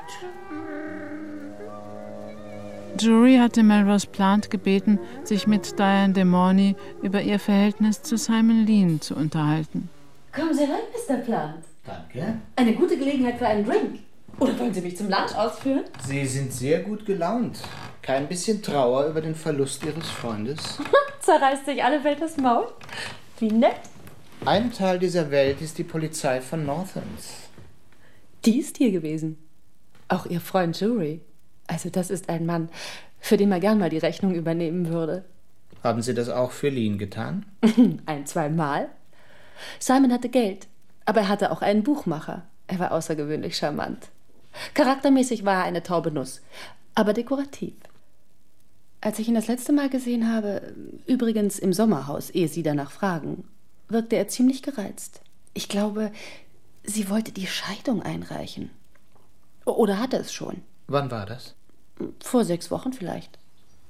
Drury hatte Melrose Plant gebeten, sich mit Diane de Morney über ihr Verhältnis zu Simon Lean zu unterhalten. Kommen Sie rein, Mr. Plant. Danke. Eine gute Gelegenheit für einen Drink. Oder wollen Sie mich zum Lunch ausführen? Sie sind sehr gut gelaunt. Kein bisschen Trauer über den Verlust Ihres Freundes? Zerreißt sich alle Welt das Maul? Wie nett. Ein Teil dieser Welt ist die Polizei von Northants. Die ist hier gewesen. Auch Ihr Freund Drury. Also das ist ein Mann, für den man gern mal die Rechnung übernehmen würde. Haben Sie das auch für Lean getan? 1-2 Mal. Simon hatte Geld, aber er hatte auch einen Buchmacher. Er war außergewöhnlich charmant. Charaktermäßig war er eine taube Nuss, aber dekorativ. Als ich ihn das letzte Mal gesehen habe, übrigens im Sommerhaus, ehe Sie danach fragen, wirkte er ziemlich gereizt. Ich glaube, sie wollte die Scheidung einreichen. Oder hatte es schon. Wann war das? Vor 6 Wochen vielleicht.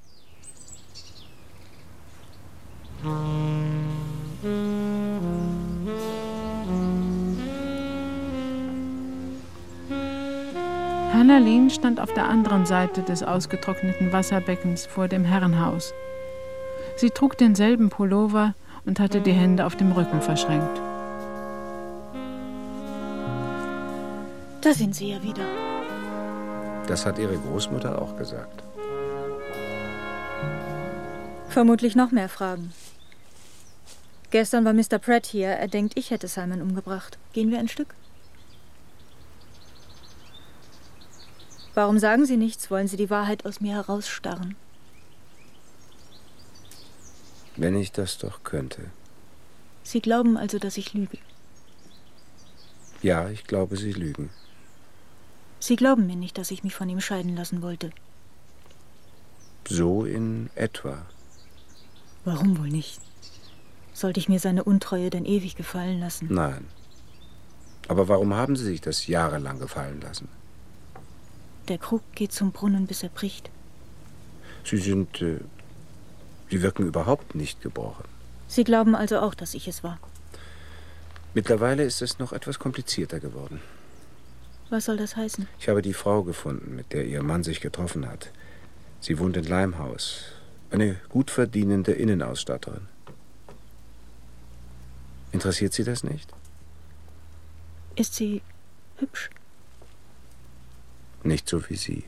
Hannah Lean stand auf der anderen Seite des ausgetrockneten Wasserbeckens vor dem Herrenhaus. Sie trug denselben Pullover und hatte die Hände auf dem Rücken verschränkt. Da sind Sie ja wieder. Das hat Ihre Großmutter auch gesagt. Vermutlich noch mehr Fragen. Gestern war Mr. Pratt hier. Er denkt, ich hätte Simon umgebracht. Gehen wir ein Stück? Warum sagen Sie nichts? Wollen Sie die Wahrheit aus mir herausstarren? Wenn ich das doch könnte. Sie glauben also, dass ich lüge? Ja, ich glaube, Sie lügen. Sie glauben mir nicht, dass ich mich von ihm scheiden lassen wollte. So in etwa. Warum wohl nicht? Sollte ich mir seine Untreue denn ewig gefallen lassen? Nein. Aber warum haben Sie sich das jahrelang gefallen lassen? Der Krug geht zum Brunnen, bis er bricht. Sie wirken überhaupt nicht gebrochen. Sie glauben also auch, dass ich es war? Mittlerweile ist es noch etwas komplizierter geworden. Was soll das heißen? Ich habe die Frau gefunden, mit der Ihr Mann sich getroffen hat. Sie wohnt in Limehouse. Eine gut verdienende Innenausstatterin. Interessiert Sie das nicht? Ist sie hübsch? Nicht so wie Sie.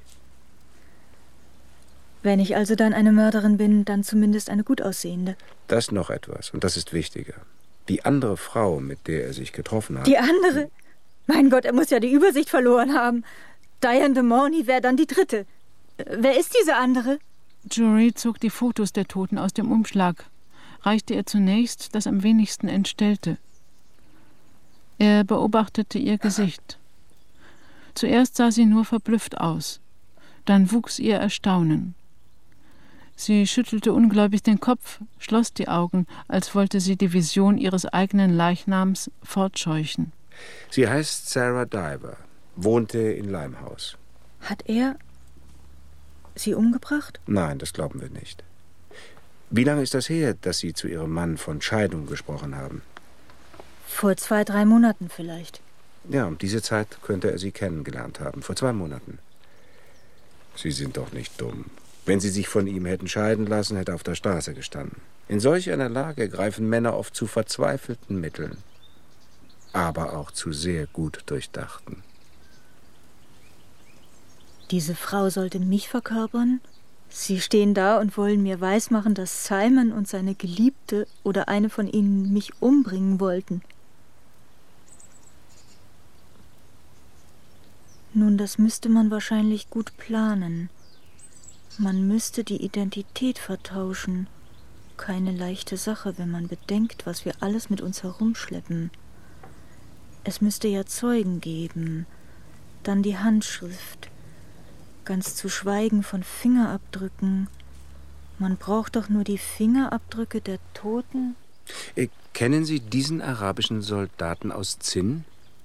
Wenn ich also dann eine Mörderin bin, dann zumindest eine gut aussehende. Das noch etwas, und das ist wichtiger. Die andere Frau, mit der er sich getroffen hat... Die andere? Mein Gott, er muss ja die Übersicht verloren haben. Diane de Morney wäre dann die dritte. Wer ist diese andere? Jury zog die Fotos der Toten aus dem Umschlag, reichte ihr zunächst das am wenigsten Entstellte. Er beobachtete ihr Gesicht. Zuerst sah sie nur verblüfft aus. Dann wuchs ihr Erstaunen. Sie schüttelte ungläubig den Kopf, schloss die Augen, als wollte sie die Vision ihres eigenen Leichnams fortscheuchen. Sie heißt Sarah Diver, wohnte in Limehouse. Hat er sie umgebracht? Nein, das glauben wir nicht. Wie lange ist das her, dass Sie zu Ihrem Mann von Scheidung gesprochen haben? Vor 2-3 Monaten vielleicht. Ja, um diese Zeit könnte er Sie kennengelernt haben, vor 2 Monaten. Sie sind doch nicht dumm. Wenn Sie sich von ihm hätten scheiden lassen, hätte er auf der Straße gestanden. In solch einer Lage greifen Männer oft zu verzweifelten Mitteln, aber auch zu sehr gut durchdachten. Diese Frau sollte mich verkörpern? Sie stehen da und wollen mir weismachen, dass Simon und seine Geliebte oder eine von ihnen mich umbringen wollten. Nun, das müsste man wahrscheinlich gut planen. Man müsste die Identität vertauschen. Keine leichte Sache, wenn man bedenkt, was wir alles mit uns herumschleppen. Es müsste ja Zeugen geben, dann die Handschrift, ganz zu schweigen von Fingerabdrücken. Man braucht doch nur die Fingerabdrücke der Toten. Kennen Sie diesen arabischen Soldaten aus Zinn?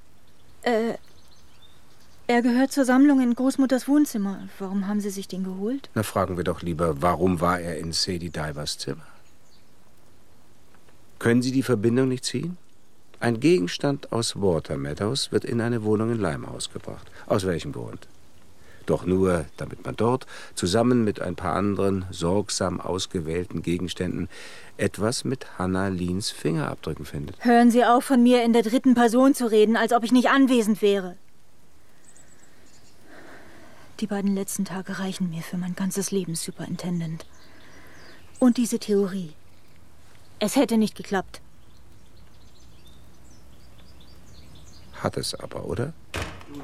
Er gehört zur Sammlung in Großmutters Wohnzimmer. Warum haben Sie sich den geholt? Na, fragen wir doch lieber, warum war er in Sadie Divers Zimmer? Können Sie die Verbindung nicht ziehen? Ein Gegenstand aus Watermeadows wird in eine Wohnung in Limehouse gebracht. Aus welchem Grund? Doch nur, damit man dort, zusammen mit ein paar anderen sorgsam ausgewählten Gegenständen, etwas mit Hannah Leans Fingerabdrücken findet. Hören Sie auf, von mir in der dritten Person zu reden, als ob ich nicht anwesend wäre. Die beiden letzten Tage reichen mir für mein ganzes Leben, Superintendent. Und diese Theorie. Es hätte nicht geklappt. Hat es aber, oder? Du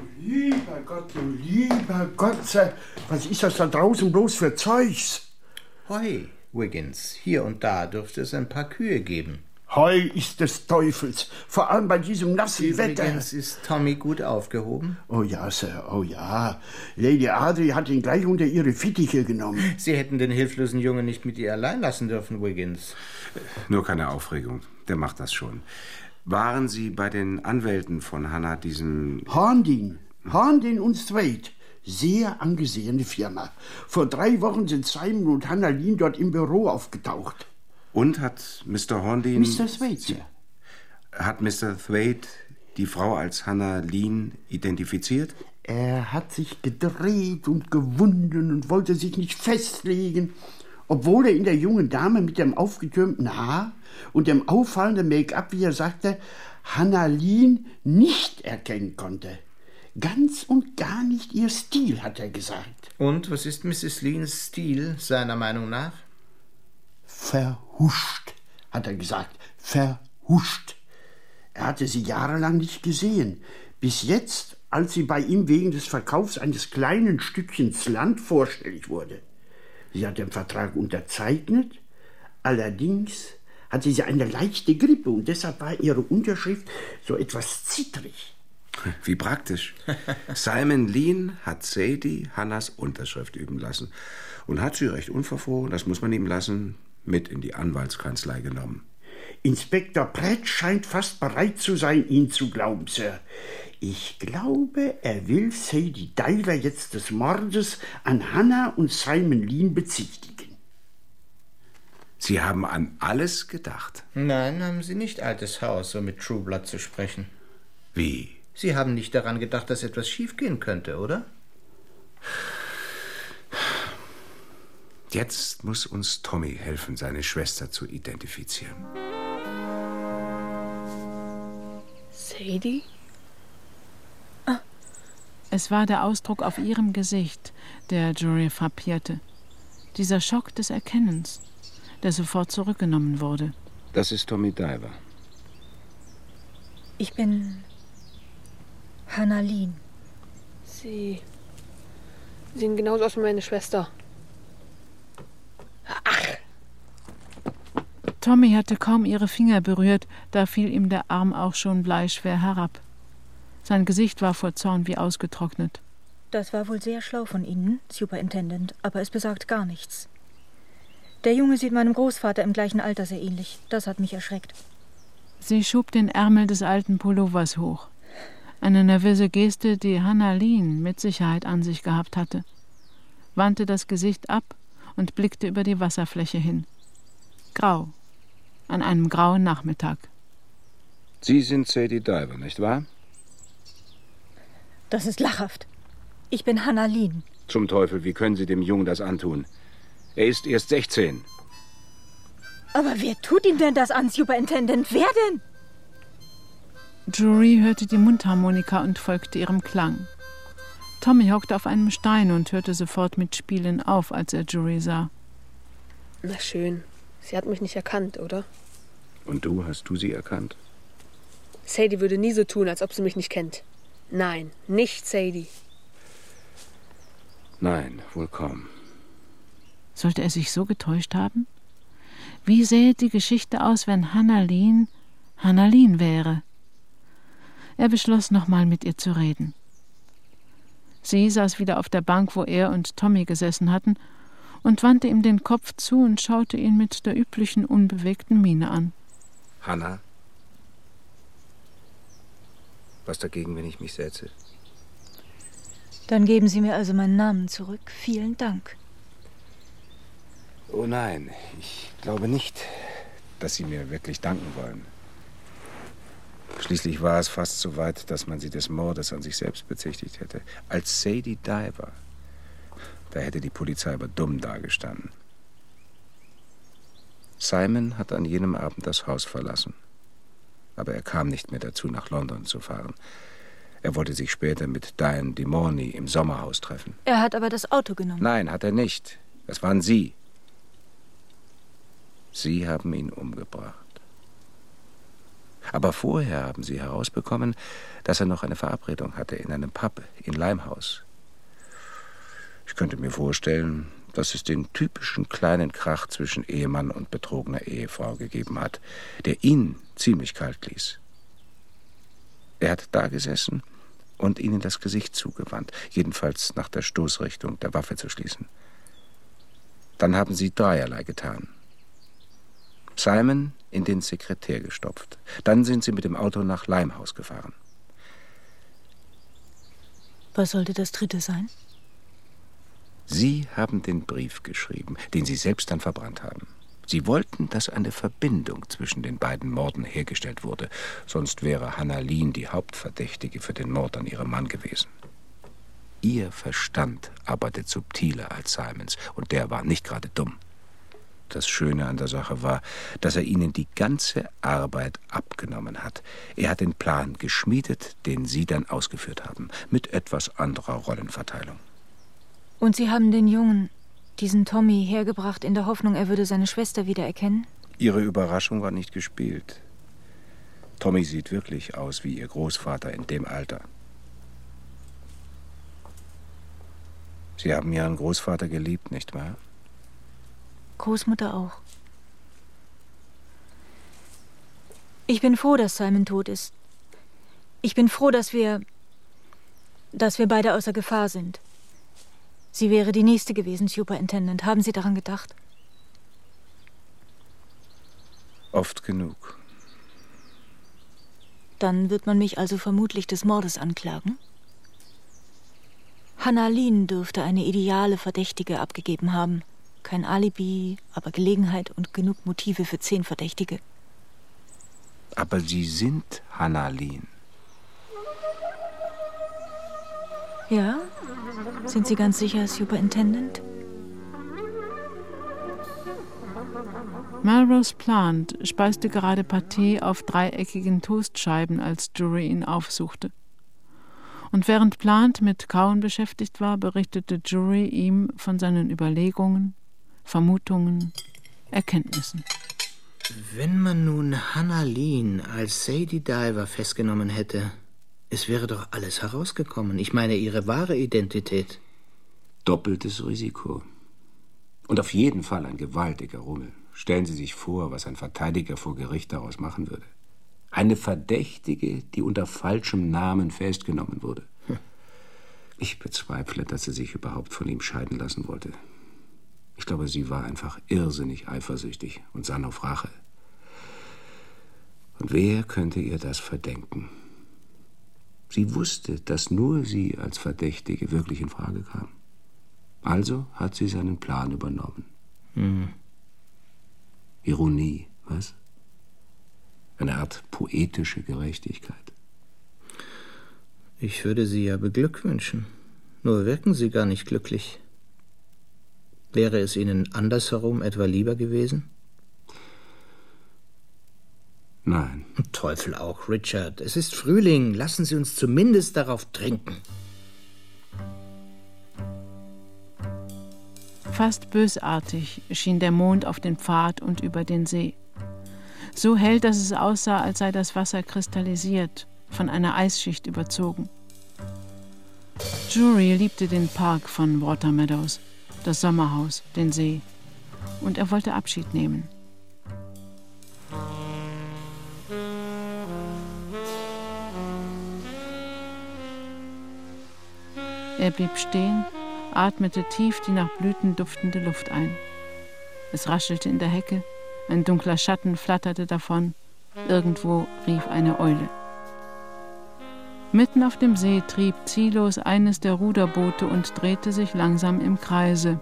lieber Gott, was ist das da draußen bloß für Zeugs? Hoi, Wiggins, hier und da dürfte es ein paar Kühe geben. Heu ist des Teufels, vor allem bei diesem nassen Wetter. Übrigens ist Tommy gut aufgehoben. Oh ja, Sir, oh ja. Lady Audrey hat ihn gleich unter ihre Fittiche genommen. Sie hätten den hilflosen Jungen nicht mit ihr allein lassen dürfen, Wiggins. Nur keine Aufregung, der macht das schon. Waren Sie bei den Anwälten von Hannah, diesem... Horndin und Thwaite. Sehr angesehene Firma. Vor 3 Wochen sind Simon und Hannah Lean dort im Büro aufgetaucht. Und hat Mr. Horndin... Mr. Thwaite, Sir. Hat Mr. Thwaite die Frau als Hannah Lean identifiziert? Er hat sich gedreht und gewunden und wollte sich nicht festlegen, obwohl er in der jungen Dame mit dem aufgetürmten Haar und dem auffallenden Make-up, wie er sagte, Hannah Lean nicht erkennen konnte. Ganz und gar nicht ihr Stil, hat er gesagt. Und was ist Mrs. Leans Stil, seiner Meinung nach? Verhuscht, hat er gesagt. Verhuscht. Er hatte sie jahrelang nicht gesehen. Bis jetzt, als sie bei ihm wegen des Verkaufs eines kleinen Stückchens Land vorstellig wurde. Sie hat den Vertrag unterzeichnet. Allerdings hatte sie eine leichte Grippe und deshalb war ihre Unterschrift so etwas zittrig. Wie praktisch. Simon Lean hat Sadie Hannahs Unterschrift üben lassen und hat sie recht unverfroren, das muss man ihm lassen, mit in die Anwaltskanzlei genommen. Inspektor Pratt scheint fast bereit zu sein, Ihnen zu glauben, Sir. Ich glaube, er will Sadie Diver jetzt des Mordes an Hannah und Simon Lean bezichtigen. Sie haben an alles gedacht. Nein, haben Sie nicht, altes Haus, so mit True Blood zu sprechen. Wie? Sie haben nicht daran gedacht, dass etwas schiefgehen könnte, oder? Jetzt muss uns Tommy helfen, seine Schwester zu identifizieren. Sadie? Es war der Ausdruck auf ihrem Gesicht, der Jury frappierte. Dieser Schock des Erkennens, der sofort zurückgenommen wurde. Das ist Tommy Diver. Ich bin Hannah Lean. Sie sehen genauso aus wie meine Schwester. Tommy hatte kaum ihre Finger berührt, da fiel ihm der Arm auch schon bleischwer herab. Sein Gesicht war vor Zorn wie ausgetrocknet. Das war wohl sehr schlau von Ihnen, Superintendent, aber es besagt gar nichts. Der Junge sieht meinem Großvater im gleichen Alter sehr ähnlich. Das hat mich erschreckt. Sie schob den Ärmel des alten Pullovers hoch. Eine nervöse Geste, die Hannah Lean mit Sicherheit an sich gehabt hatte. Wandte das Gesicht ab und blickte über die Wasserfläche hin. Grau. An einem grauen Nachmittag. Sie sind Sadie Diver, nicht wahr? Das ist lachhaft. Ich bin Hannah Lean. Zum Teufel, wie können Sie dem Jungen das antun? Er ist erst 16. Aber wer tut ihm denn das an, Superintendent? Wer denn? Jury hörte die Mundharmonika und folgte ihrem Klang. Tommy hockte auf einem Stein und hörte sofort mit Spielen auf, als er Jury sah. Na schön. Sie hat mich nicht erkannt, oder? Und du, hast du sie erkannt? Sadie würde nie so tun, als ob sie mich nicht kennt. Nein, nicht Sadie. Nein, wohl kaum. Sollte er sich so getäuscht haben? Wie sähe die Geschichte aus, wenn Hannah Lean wäre? Er beschloss, nochmal mit ihr zu reden. Sie saß wieder auf der Bank, wo er und Tommy gesessen hatten, und wandte ihm den Kopf zu und schaute ihn mit der üblichen unbewegten Miene an. Hannah? Was dagegen, wenn ich mich setze? Dann geben Sie mir also meinen Namen zurück. Vielen Dank. Oh nein, ich glaube nicht, dass Sie mir wirklich danken wollen. Schließlich war es fast so weit, dass man Sie des Mordes an sich selbst bezichtigt hätte. Als Sadie Diver. Da hätte die Polizei aber dumm dagestanden. Simon hat an jenem Abend das Haus verlassen. Aber er kam nicht mehr dazu, nach London zu fahren. Er wollte sich später mit Diane DeMorney im Sommerhaus treffen. Er hat aber das Auto genommen. Nein, hat er nicht. Das waren Sie. Sie haben ihn umgebracht. Aber vorher haben Sie herausbekommen, dass er noch eine Verabredung hatte in einem Pub in Limehouse. Ich könnte mir vorstellen, dass es den typischen kleinen Krach zwischen Ehemann und betrogener Ehefrau gegeben hat, der ihn ziemlich kalt ließ. Er hat da gesessen und ihnen das Gesicht zugewandt, jedenfalls nach der Stoßrichtung der Waffe zu schließen. Dann haben sie dreierlei getan. Simon in den Sekretär gestopft. Dann sind sie mit dem Auto nach Limehouse gefahren. Was sollte das dritte sein? Sie haben den Brief geschrieben, den Sie selbst dann verbrannt haben. Sie wollten, dass eine Verbindung zwischen den beiden Morden hergestellt wurde. Sonst wäre Hannah Lean die Hauptverdächtige für den Mord an ihrem Mann gewesen. Ihr Verstand arbeitet subtiler als Simons, und der war nicht gerade dumm. Das Schöne an der Sache war, dass er ihnen die ganze Arbeit abgenommen hat. Er hat den Plan geschmiedet, den Sie dann ausgeführt haben, mit etwas anderer Rollenverteilung. Und Sie haben den Jungen, diesen Tommy, hergebracht in der Hoffnung, er würde seine Schwester wiedererkennen? Ihre Überraschung war nicht gespielt. Tommy sieht wirklich aus wie Ihr Großvater in dem Alter. Sie haben Ihren Großvater geliebt, nicht wahr? Großmutter auch. Ich bin froh, dass Simon tot ist. Ich bin froh, dass wir beide außer Gefahr sind. Sie wäre die Nächste gewesen, Superintendent. Haben Sie daran gedacht? Oft genug. Dann wird man mich also vermutlich des Mordes anklagen? Hannah Lean dürfte eine ideale Verdächtige abgegeben haben. Kein Alibi, aber Gelegenheit und genug Motive für 10 Verdächtige. Aber Sie sind Hannah Lean. Ja? Sind Sie ganz sicher, Superintendent? Melrose Plant speiste gerade Pâté auf dreieckigen Toastscheiben, als Drury ihn aufsuchte. Und während Plant mit Kauen beschäftigt war, berichtete Drury ihm von seinen Überlegungen, Vermutungen, Erkenntnissen. Wenn man nun Hannah Lean als Sadie Diver festgenommen hätte, es wäre doch alles herausgekommen. Ich meine, ihre wahre Identität. Doppeltes Risiko. Und auf jeden Fall ein gewaltiger Rummel. Stellen Sie sich vor, was ein Verteidiger vor Gericht daraus machen würde. Eine Verdächtige, die unter falschem Namen festgenommen wurde. Ich bezweifle, dass sie sich überhaupt von ihm scheiden lassen wollte. Ich glaube, sie war einfach irrsinnig eifersüchtig und sann auf Rache. Und wer könnte ihr das verdenken? Sie wusste, dass nur sie als Verdächtige wirklich in Frage kam. Also hat sie seinen Plan übernommen. Ironie, was? Eine Art poetische Gerechtigkeit. Ich würde Sie ja beglückwünschen. Nur wirken Sie gar nicht glücklich. Wäre es Ihnen andersherum etwa lieber gewesen? Nein. Teufel auch, Richard. Es ist Frühling. Lassen Sie uns zumindest darauf trinken. Fast bösartig schien der Mond auf den Pfad und über den See. So hell, dass es aussah, als sei das Wasser kristallisiert, von einer Eisschicht überzogen. Drury liebte den Park von Watermeadows, das Sommerhaus, den See, und er wollte Abschied nehmen. Er blieb stehen, atmete tief die nach Blüten duftende Luft ein. Es raschelte in der Hecke, ein dunkler Schatten flatterte davon, irgendwo rief eine Eule. Mitten auf dem See trieb ziellos eines der Ruderboote und drehte sich langsam im Kreise.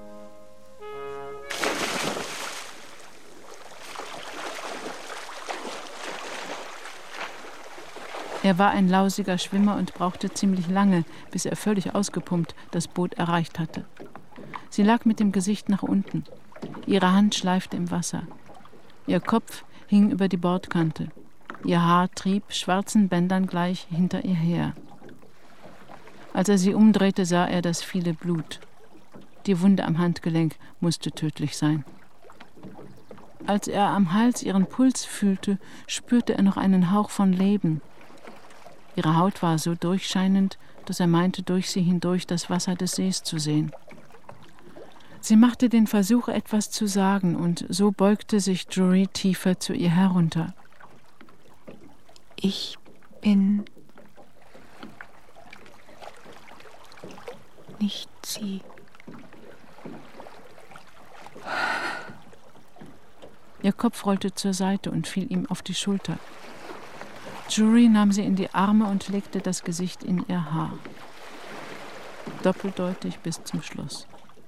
Er war ein lausiger Schwimmer und brauchte ziemlich lange, bis er völlig ausgepumpt das Boot erreicht hatte. Sie lag mit dem Gesicht nach unten. Ihre Hand schleifte im Wasser. Ihr Kopf hing über die Bordkante. Ihr Haar trieb schwarzen Bändern gleich hinter ihr her. Als er sie umdrehte, sah er das viele Blut. Die Wunde am Handgelenk musste tödlich sein. Als er am Hals ihren Puls fühlte, spürte er noch einen Hauch von Leben. Ihre Haut war so durchscheinend, dass er meinte, durch sie hindurch das Wasser des Sees zu sehen. Sie machte den Versuch, etwas zu sagen, und so beugte sich Drury tiefer zu ihr herunter. Ich bin nicht sie. Ihr Kopf rollte zur Seite und fiel ihm auf die Schulter. Drury nahm sie in die Arme und legte das Gesicht in ihr Haar. Doppeldeutig bis zum Schluss.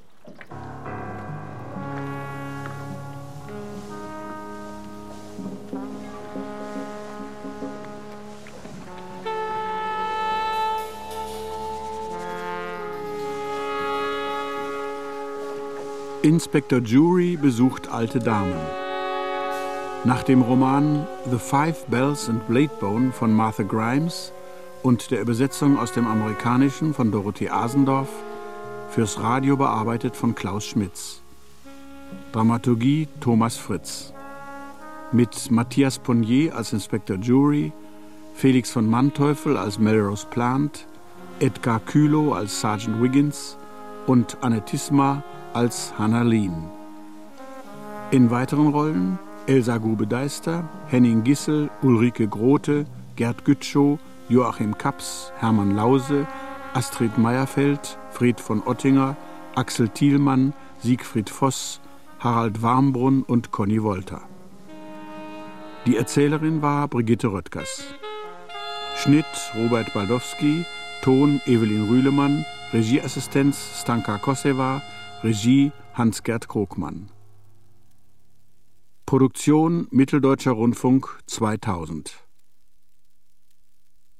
Inspektor Jury besucht alte Damen. Nach dem Roman The Five Bells and Bladebone von Martha Grimes und der Übersetzung aus dem Amerikanischen von Dorothee Asendorf, fürs Radio bearbeitet von Klaus Schmitz. Dramaturgie Thomas Fritz. Mit Matthias Ponnier als Inspektor Jury, Felix von Manteuffel als Melrose Plant, Edgar Kühlow als Sergeant Wiggins und Anne Tisma als Hannah Lean. In weiteren Rollen Elsa Grube-Deister, Henning Gissel, Ulrike Grote, Gerd Gütschow, Joachim Kaps, Hermann Lause, Astrid Meyerfeld, Fred von Ottinger, Axel Thielmann, Siegfried Voss, Harald Warmbrunn und Conny Wolter. Die Erzählerin war Brigitte Röttgers. Schnitt Robert Baldowski, Ton Evelyn Rühlemann, Regieassistenz Stanka Kosewa, Regie Hans-Gerd Krogmann. Produktion Mitteldeutscher Rundfunk 2000.